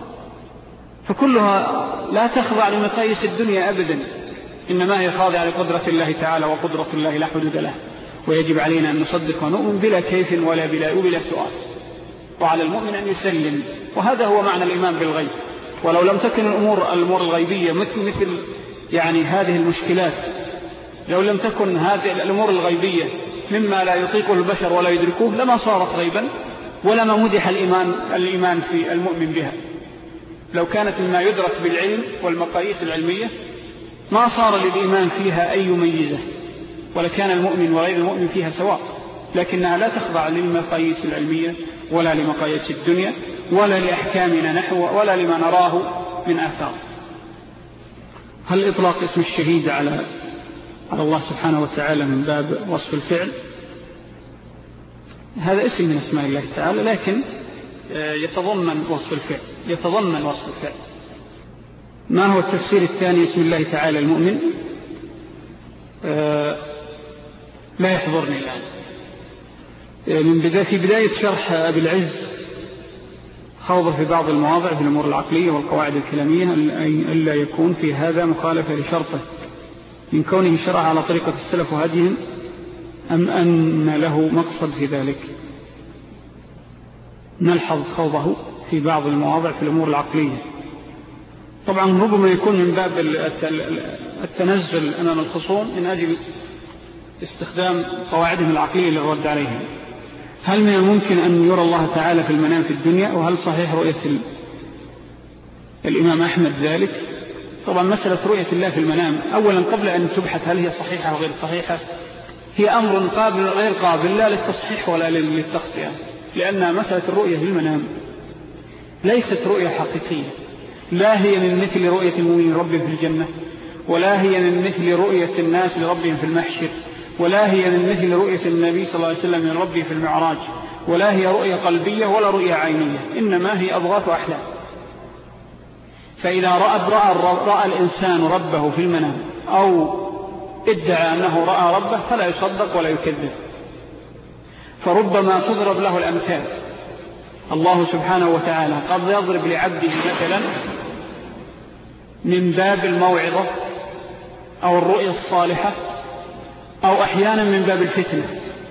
فكلها لا تخضع لمقاييس الدنيا أبدا، إنما هي خاضعة لقدرة الله تعالى، وقدرة الله لا حدود له، ويجب علينا أن نصدق ونؤمن بلا كيف وبلا سؤال، وعلى المؤمن أن يسلم. وهذا هو معنى الإيمان بالغيب. ولو لم تكن الأمور الغيبية مثل يعني هذه المشكلات، لو لم تكن هذه الأمور الغيبية مما لا يطيقه البشر ولا يدركوه لما صارت غيبا، ولما مدح الإيمان في المؤمن بها. لو كانت مما يدرك بالعلم والمقاييس العلمية ما صار للإيمان فيها أي ميزة، ولكان المؤمن وغير المؤمن فيها سواء، لكنها لا تخضع للمقاييس العلمية ولا لمقاييس الدنيا ولا لأحكامنا نحو ولا لما نراه من آثار. هل إطلاق اسم الشهيد على الله سبحانه وتعالى من باب وصف الفعل؟ هذا اسم من اسماء الله تعالى، لكن يتضمن وصف الفعل. ما هو التفسير الثاني اسم الله تعالى المؤمن؟ لا يحضرني الآن. في بداية شرح أبي العز خوض في بعض المواضع في الأمور العقلية والقواعد الكلامية ألا يكون في هذا مخالفة لشرطه من كونه شرع على طريقة السلف وهديهم، أم أن له مقصد في ذلك؟ نلحظ خوضه في بعض المواضع في الأمور العقلية. طبعا ربما يكون من باب التنزل أمام الخصوم من أجل استخدام قواعدهم العقلية للرد عليهم. هل من الممكن أن يرى الله تعالى في المنام في الدنيا؟ وهل صحيح رؤية الإمام أحمد ذلك؟ طبعا مسألة رؤية الله في المنام أولا قبل أن تبحث هل هي صحيحة وغير صحيحة هي أمر قابل غير قابل لا للتصحيح ولا للتخطئة، لأن مسألة الرؤية في المنام ليست رؤية حقيقية، لا هي من مثل رؤية المؤمن ربهم في الجنة، ولا هي من مثل رؤية الناس لربهم في المحشر، ولا هي من مثل رؤية النبي صلى الله عليه وسلم من ربه في المعراج، ولا هي رؤية قلبية ولا رؤية عينية، إنما هي أضغاث وأحلام. فإذا رأى الإنسان ربه في المنام أو ادعى أنه رأى ربه فلا يصدق ولا يكذب. فربما تضرب له الأمثال. الله سبحانه وتعالى قد يضرب لعبده مثلا من باب الموعظة أو الرؤية الصالحة، أو أحيانا من باب الفتنة،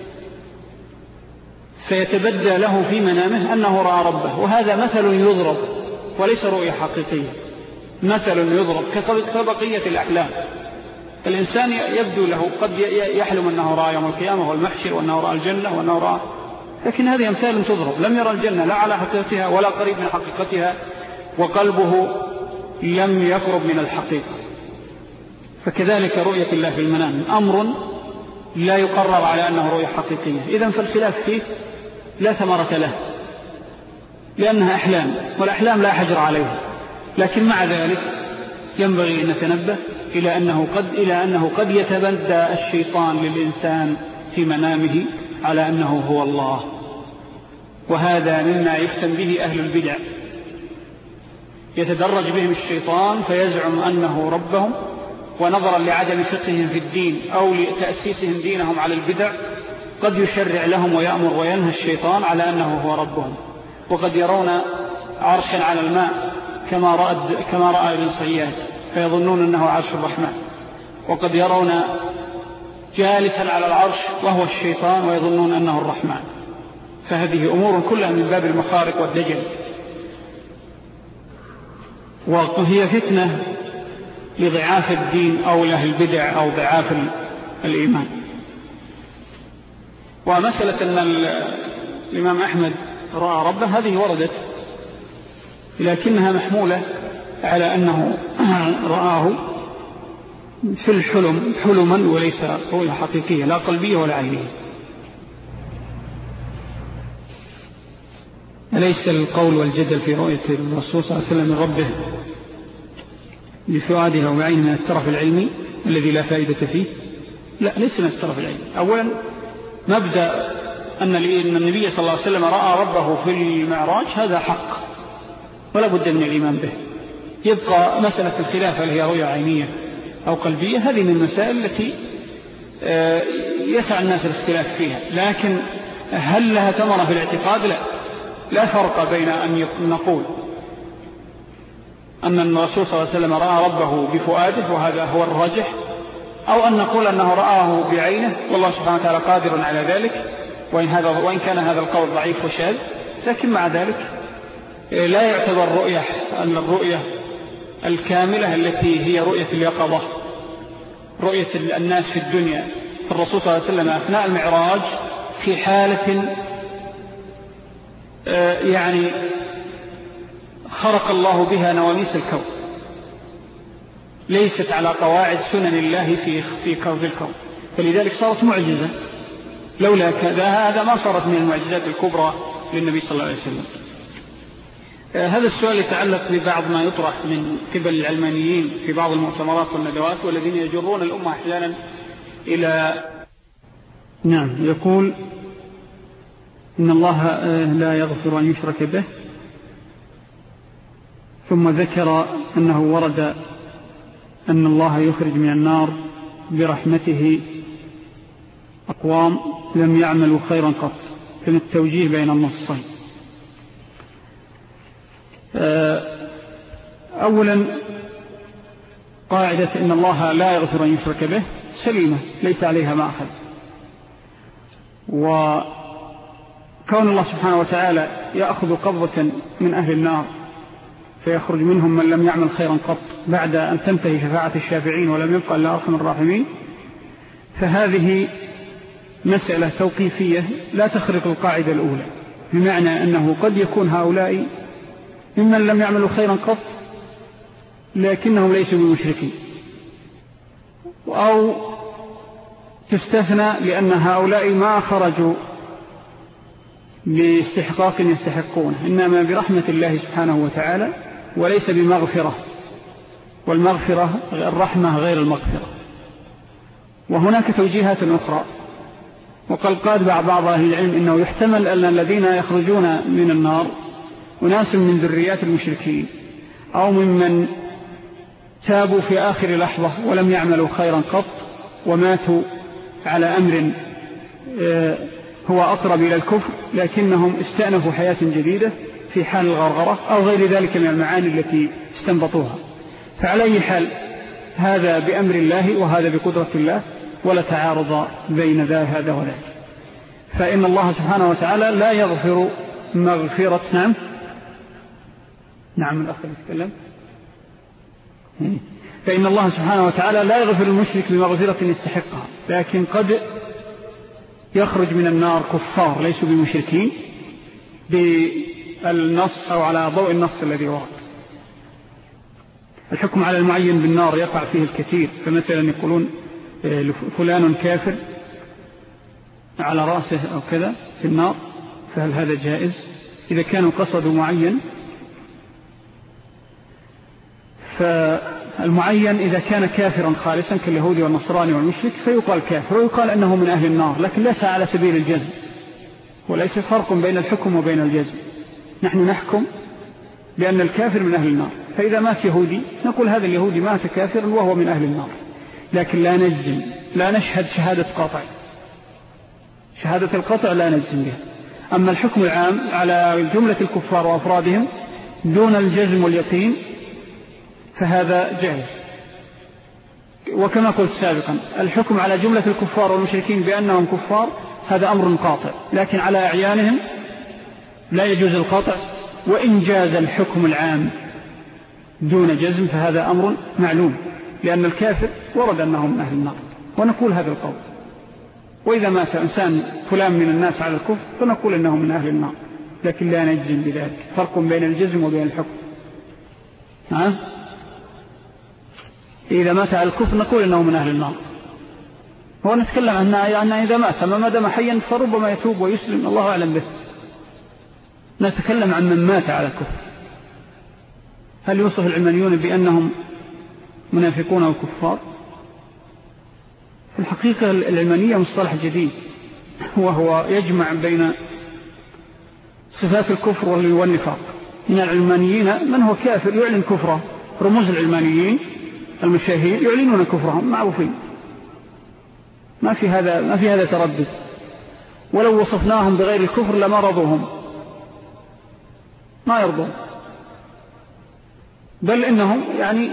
فيتبدى له في منامه أنه رأى ربه، وهذا مثل يضرب وليس رؤية حقيقية، مثل يضرب كبقية الأحلام. الإنسان يبدو له قد يحلم أنه رأى يوم القيامة والمحشر، وأنه رأى الجنة، وأنه رأى، لكن هذه أمثال تضرب، لم يرى الجنة لا على حقيقتها ولا قريب من حقيقتها، وقلبه لم يقرب من الحقيقة. فكذلك رؤية الله في المنام أمر لا يقرر على أنه رؤية حقيقية. إذن فالخلاف فيه لا ثمرة له، لأنها أحلام، والأحلام لا حجر عليها. لكن مع ذلك ينبغي أن نتنبه إلى أنه قد يتبدى الشيطان للإنسان في منامه على أنه هو الله، وهذا مما يفتن به أهل البدع. يتدرج بهم الشيطان فيزعم أنه ربهم، ونظرا لعدم فقههم في الدين أو لتأسيسهم دينهم على البدع قد يشرع لهم ويأمر وينهى الشيطان على أنه هو ربهم. وقد يرون عرشا على الماء كما رأى ابن صياد فيظنون أنه عرش الرحمن، وقد يرون جالسا على العرش وهو الشيطان ويظنون أنه الرحمن. فهذه أمور كلها من باب المخارق والدجل، وهي فتنة لضعاف الدين أو له البدع أو ضعاف الإيمان. ومسألة أن الإمام أحمد رأى ربه هذه وردت، لكنها محمولة على أنه رآه في الحلم حلما وليس رؤية حقيقية لا قلبية ولا عينية. أليس القول والجدل في رؤية الرسول صلى الله عليه وسلم من ربه بفؤاده وعينه من الترف العلمي الذي لا فائدة فيه؟ لا، ليس من الترف العلمي. أولا مبدأ أن النبي صلى الله عليه وسلم رأى ربه في المعراج هذا حق ولا بد من الإيمان به. يبقى مسألة الخلاف هل هي رؤية عينية أو قلبية، هذه من المسائل التي يسع الناس الاختلاف فيها، لكن هل لها ثمرة في الاعتقاد؟ لا فرق بين أن نقول أن الرسول صلى الله عليه وسلم رأى ربه بفؤاده وهذا هو الراجح، أو أن نقول أنه رآه بعينه والله سبحانه وتعالى قادر على ذلك، وإن كان هذا القول ضعيف وشاذ، لكن مع ذلك لا يعتبر الرؤية الكاملة التي هي رؤية اليقظة، رؤية الناس في الدنيا. الرسول صلى الله عليه وسلم أثناء المعراج في حالة يعني خرق الله بها نواميس الكون، ليست على قواعد سنن الله في كون الكون، فلذلك صارت معجزة. لولا كذا هذا ما صارت من المعجزات الكبرى للنبي صلى الله عليه وسلم. هذا السؤال يتعلق ببعض ما يطرح من قبل العلمانيين في بعض المؤتمرات والندوات، والذين يجرون الأمة أحيانا إلى يقول إن الله لا يغفر أن يشرك به، ثم ذكر أنه ورد أن الله يخرج من النار برحمته أقوام لم يعملوا خيرا قط، من التوجيه بين النصين. أولا قاعدة إن الله لا يغفر أن يشرك به سليمة ليس عليها مأخذ، وكون الله سبحانه وتعالى يأخذ قبضة من أهل النار فيخرج منهم من لم يعمل خيرا قط بعد أن تنتهي شفاعة الشافعين ولم يبقى إلا أرحم الراحمين، فهذه مسألة توقيفية لا تخرق القاعدة الأولى، بمعنى أنه قد يكون هؤلاء ممن لم يعملوا خيرا قط لكنهم ليسوا بمشركين، أو تستثنى لأن هؤلاء ما خرجوا باستحقاق يستحقونه، إنما برحمة الله سبحانه وتعالى وليس بمغفرة، والمغفرة الرحمة غير المغفرة. وهناك توجيهات أخرى، وقد قال بعض أهل العلم إنه يحتمل أن الذين يخرجون من النار أناس من ذريات المشركين أو ممن تابوا في آخر لحظة ولم يعملوا خيرا قط وماتوا على أمر هو أقرب إلى الكفر، لكنهم استأنفوا حياة جديدة في حال الغرغرة أو غير ذلك من المعاني التي استنبطوها. فعلى أي حال هذا بأمر الله وهذا بقدرة الله، ولا تعارض بين هذا وذاك. فإن الله سبحانه وتعالى لا يغفر مغفرة نعم الأخ يتكلم. فإن الله سبحانه وتعالى لا يغفر المشرك بمغفرة يستحقها، لكن قد يخرج من النار كفار ليسوا بمشركين بالنص أو على ضوء النص الذي ورد. الحكم على المعين بالنار يقع فيه الكثير، فمثلا يقولون فلان كافر على رأسه أو كذا في النار، فهل هذا جائز؟ إذا كانوا قصدوا معين، فالمعين إذا كان كافرا خالصا كاليهودي والنصراني والمشرك فيقال كافر ويقال أنه من أهل النار، لكن ليس على سبيل الجزم، وليس فرق بين الحكم وبين الجزم. نحن نحكم بأن الكافر من أهل النار، فإذا مات يهودي نقول هذا اليهودي مات كافرا وهو من أهل النار، لكن لا نجزم، لا نشهد شهادة قطع، شهادة القطع لا نجزم بها. أما الحكم العام على جملة الكفار وأفرادهم دون الجزم واليقين فهذا جائز. وكما قلت سابقا الحكم على جملة الكفار والمشركين بأنهم كفار هذا أمر قاطع، لكن على أعيانهم لا يجوز القطع، وإن جاز الحكم العام دون جزم فهذا أمر معلوم، لأن الكافر ورد أنه من أهل النار، ونقول هذا القول. وإذا مات إنسان فلان من الناس على الكفر فنقول أنه من أهل النار، لكن لا نجزم بذلك، فرق بين الجزم وبين الحكم. إذا مات على الكفر نقول أنه من أهل النار، هو نتكلم عنه يعني إذا مات، أما ما دام حيا فربما يتوب ويسلم، الله أعلم به. نتكلم عن من مات على الكفر. هل يوصف العلمانيون بأنهم منافقون أو كفار؟ في الحقيقة العلمانية مصطلح جديد، وهو يجمع بين صفات الكفر والنفاق. من العلمانيين من هو كافر يعلن كفره، رموز العلمانيين المشاهير يعلنون كفرهم معروفين، ما في هذا تردد. ولو وصفناهم بغير الكفر لما رضوهم، ما يرضون، بل إنهم يعني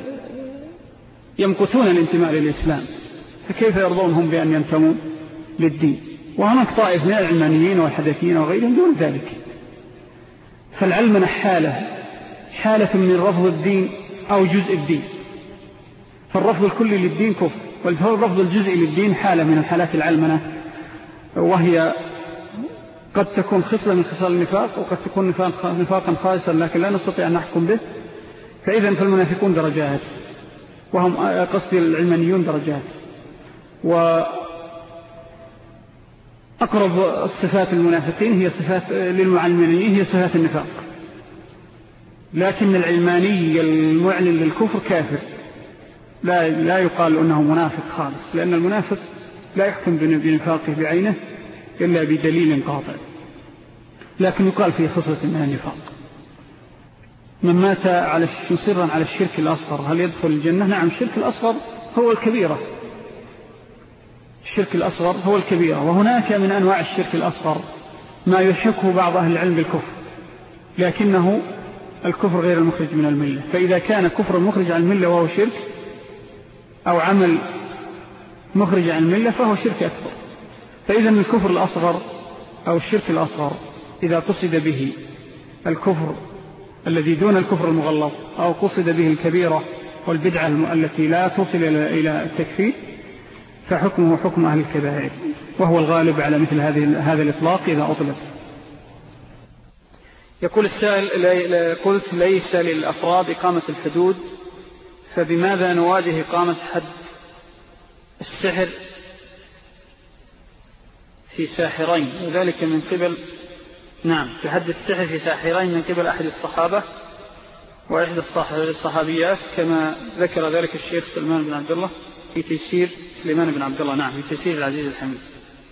يمقتون الانتماء للإسلام، فكيف يرضونهم بأن ينتموا للدين؟ وهناك طائف من العلمانيين والحدثيين وغيرهم دون ذلك. فالعلمنة حالة من رفض الدين أو جزء الدين، فالرفض الكلي للدين كفر، والرفض الجزئي للدين حالة من الحالات العلمنة، وهي قد تكون خصلة من خصال النفاق، وقد تكون نفاقا خالصا لكن لا نستطيع أن نحكم به. فإذن فالمنافقون درجات، وهم قصد العلمانيون درجات، وأقرب الصفات المنافقين هي صفات للمعلمين هي صفات النفاق، لكن العلماني المعلن للكفر كافر، لا يقال أنه منافق خالص، لأن المنافق لا يحكم بنفاقه بعينه إلا بدليل قاطع، لكن يقال فيه خصلة من النفاق. من مات مصرا على الشرك الأصغر هل يدخل الجنة؟ نعم، الشرك الأصغر هو الكبيرة، الشرك الأصغر هو الكبيرة. وهناك من أنواع الشرك الأصغر ما يلحقه بعض أهل العلم بالكفر، لكنه الكفر غير المخرج من الملة. فإذا كان كفر المخرج عن الملة وهو شرك، أو عمل مخرج عن الملة فهو شرك أكبر. فإذا الكفر الأصغر أو الشرك الأصغر إذا قصد به الكفر الذي دون الكفر المغلظ، أو قصد به الكبيرة والبدعة التي لا تصل إلى التكفير، فحكمه حكم أهل الكبائر، وهو الغالب على مثل هذا الإطلاق إذا أطلق. يقول السائل: قلت ليس للأفراد إقامة الحدود، فبماذا نواجه إقامة حد السحر في ساحرين، وذلك من قبل في حد السحر في ساحرين من قبل أحد الصحابة، وإحدى الصحابيات كما ذكر ذلك الشيخ سلمان بن عبد الله في تيسير سليمان بن عبد الله، نعم، في تيسير العزيز الحميد.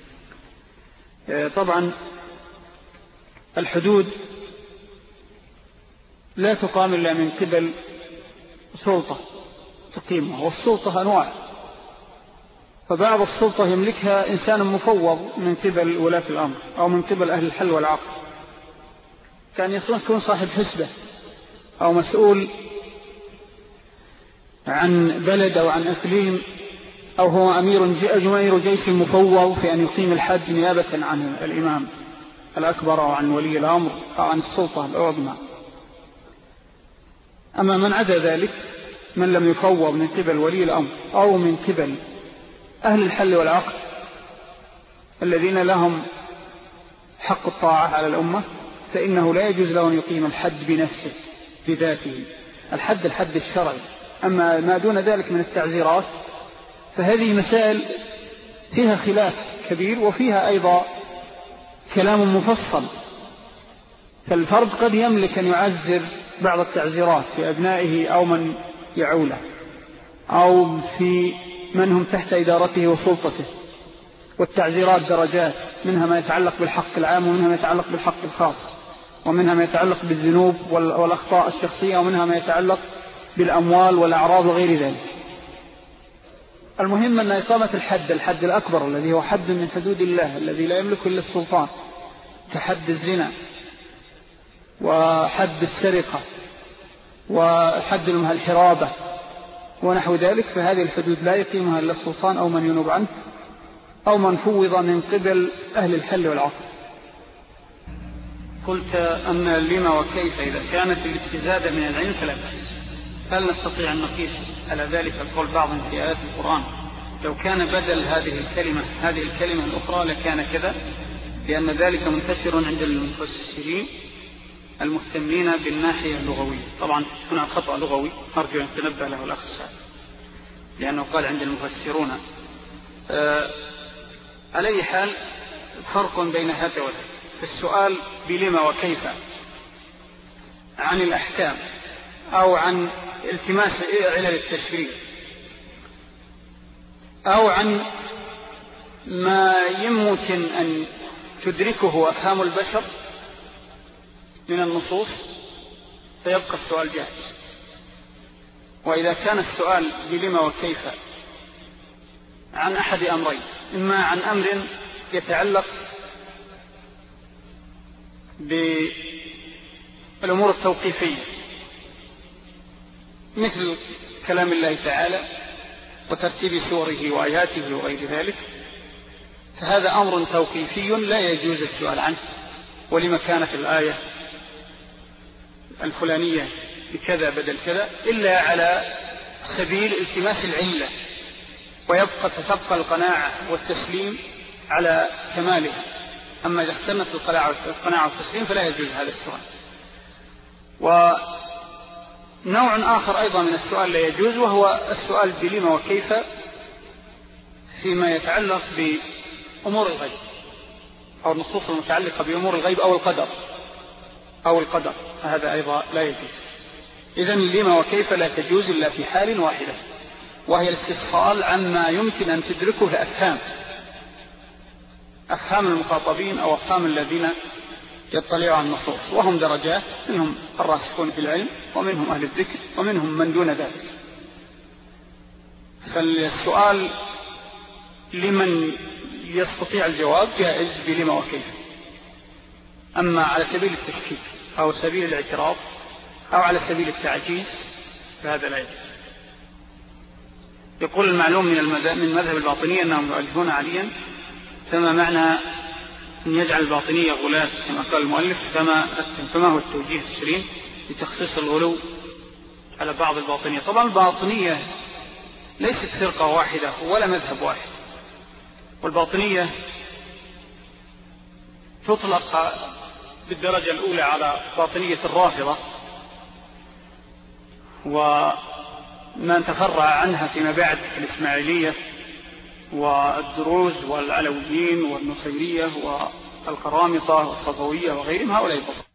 طبعا الحدود لا تقام إلا من قبل سلطة تقيمها، والسلطة أنواع، فبعض السلطة يملكها إنسان مفوض من قبل ولاة الأمر أو من قبل أهل الحل والعقد، كان يكون صاحب حسبة أو مسؤول عن بلد أو عن إقليم، أو هو أمير جيش مفوض في أن يقيم الحد نيابة عن الإمام الأكبر أو عن ولي الأمر أو عن السلطة العظمى. أما من عدا ذلك، من لم يفوض من قبل ولي الأمر أو من قبل أهل الحل والعقد الذين لهم حق الطاعة على الأمة، فإنه لا يجوز له أن يقيم الحد بنفسه بذاته، الحد الشرعي. أما ما دون ذلك من التعزيرات فهذه مسائل فيها خلاف كبير وفيها أيضا كلام مفصل، فالفرد قد يملك أن يعزر بعض التعزيرات في أبنائه أو من يعوله أو في من هم تحت إدارته وسلطته، والتعزيرات درجات، منها ما يتعلق بالحق العام ومنها ما يتعلق بالحق الخاص، ومنها ما يتعلق بالذنوب والأخطاء الشخصية، ومنها ما يتعلق بالأموال والأعراض وغير ذلك. المهم أن إقامة الحد الأكبر الذي هو حد من حدود الله الذي لا يملك إلا السلطان، كحد الزنا وحد السرقة وحد الحرابة ونحو ذلك، فهذه الحدود لا يقيمها إلا السلطان أو من ينوب عنه أو من فوض من قبل أهل الحل والعقد. قلت أن لما وكيف إذا كانت الاستزادة من العلم فلا بأس. هل نستطيع أن نقيس على ذلك القول بعض في آيات القرآن لو كان بدل هذه الكلمة الأخرى لكان كذا، لأن ذلك منتشر عند المفسرين المهتمين بالناحية اللغوية. طبعا هنا خطأ لغوي أرجو أن تنبه له الأخ السعد، لأنه قال عند المفسرون. على أي حال فرق بين هذا وذاك. فالسؤال بلما وكيف عن الأحكام أو عن التماس علل التشريع أو عن ما يمكن أن تدركه أفهام البشر من النصوص فيبقى السؤال جاهز. وإذا كان السؤال بلما وكيف عن أحد أمرين، إما عن أمر يتعلق بالأمور التوقيفية مثل كلام الله تعالى وترتيب سوره وآياته وغير ذلك، فهذا أمر توقيفي لا يجوز السؤال عنه، ولما كانت الآية الفلانية بكذا بدل كذا، إلا على سبيل التماس العلة، وتبقى القناعة والتسليم على كماله. أما إذا اختلت القناعة والتسليم فلا يجوز هذا السؤال. ونوع آخر أيضا من السؤال لا يجوز، وهو السؤال بلما وكيف فيما يتعلق بأمور الغيب أو النصوص المتعلقة بأمور الغيب أو القدر، فهذا أيضا لا يجوز. إذن لما وكيف لا تجوز إلا في حال واحدة، وهي الاستفصال عما يمكن أن تدركه أفهام المخاطبين أو أفهام الذين يطلعوا على النصوص، وهم درجات، منهم الراسخون في العلم ومنهم أهل الذكر ومنهم من دون ذلك. فالسؤال لمن يستطيع الجواب جائز بلما وكيف، أما على سبيل التشكيك أو سبيل الاعتراض أو على سبيل التعجيز فهذا لا يجوز. يقول المعلوم من مذهب الباطنية أنهم يؤلفون عليا، فما معنى أن يجعل الباطنية غلاة كما قال المؤلف، فما هو التوجيه السليم لتخصيص الغلو على بعض الباطنية؟ طبعا الباطنية ليست فرقة واحدة ولا مذهب واحد، والباطنية تطلق بالدرجة الأولى على باطنية الرافضة ومن تفرع عنها فيما بعد كالإسماعيلية والدروز والعلويين والنصيرية والقرامطة والصفوية وغيرهم، هؤلاء الباطنية.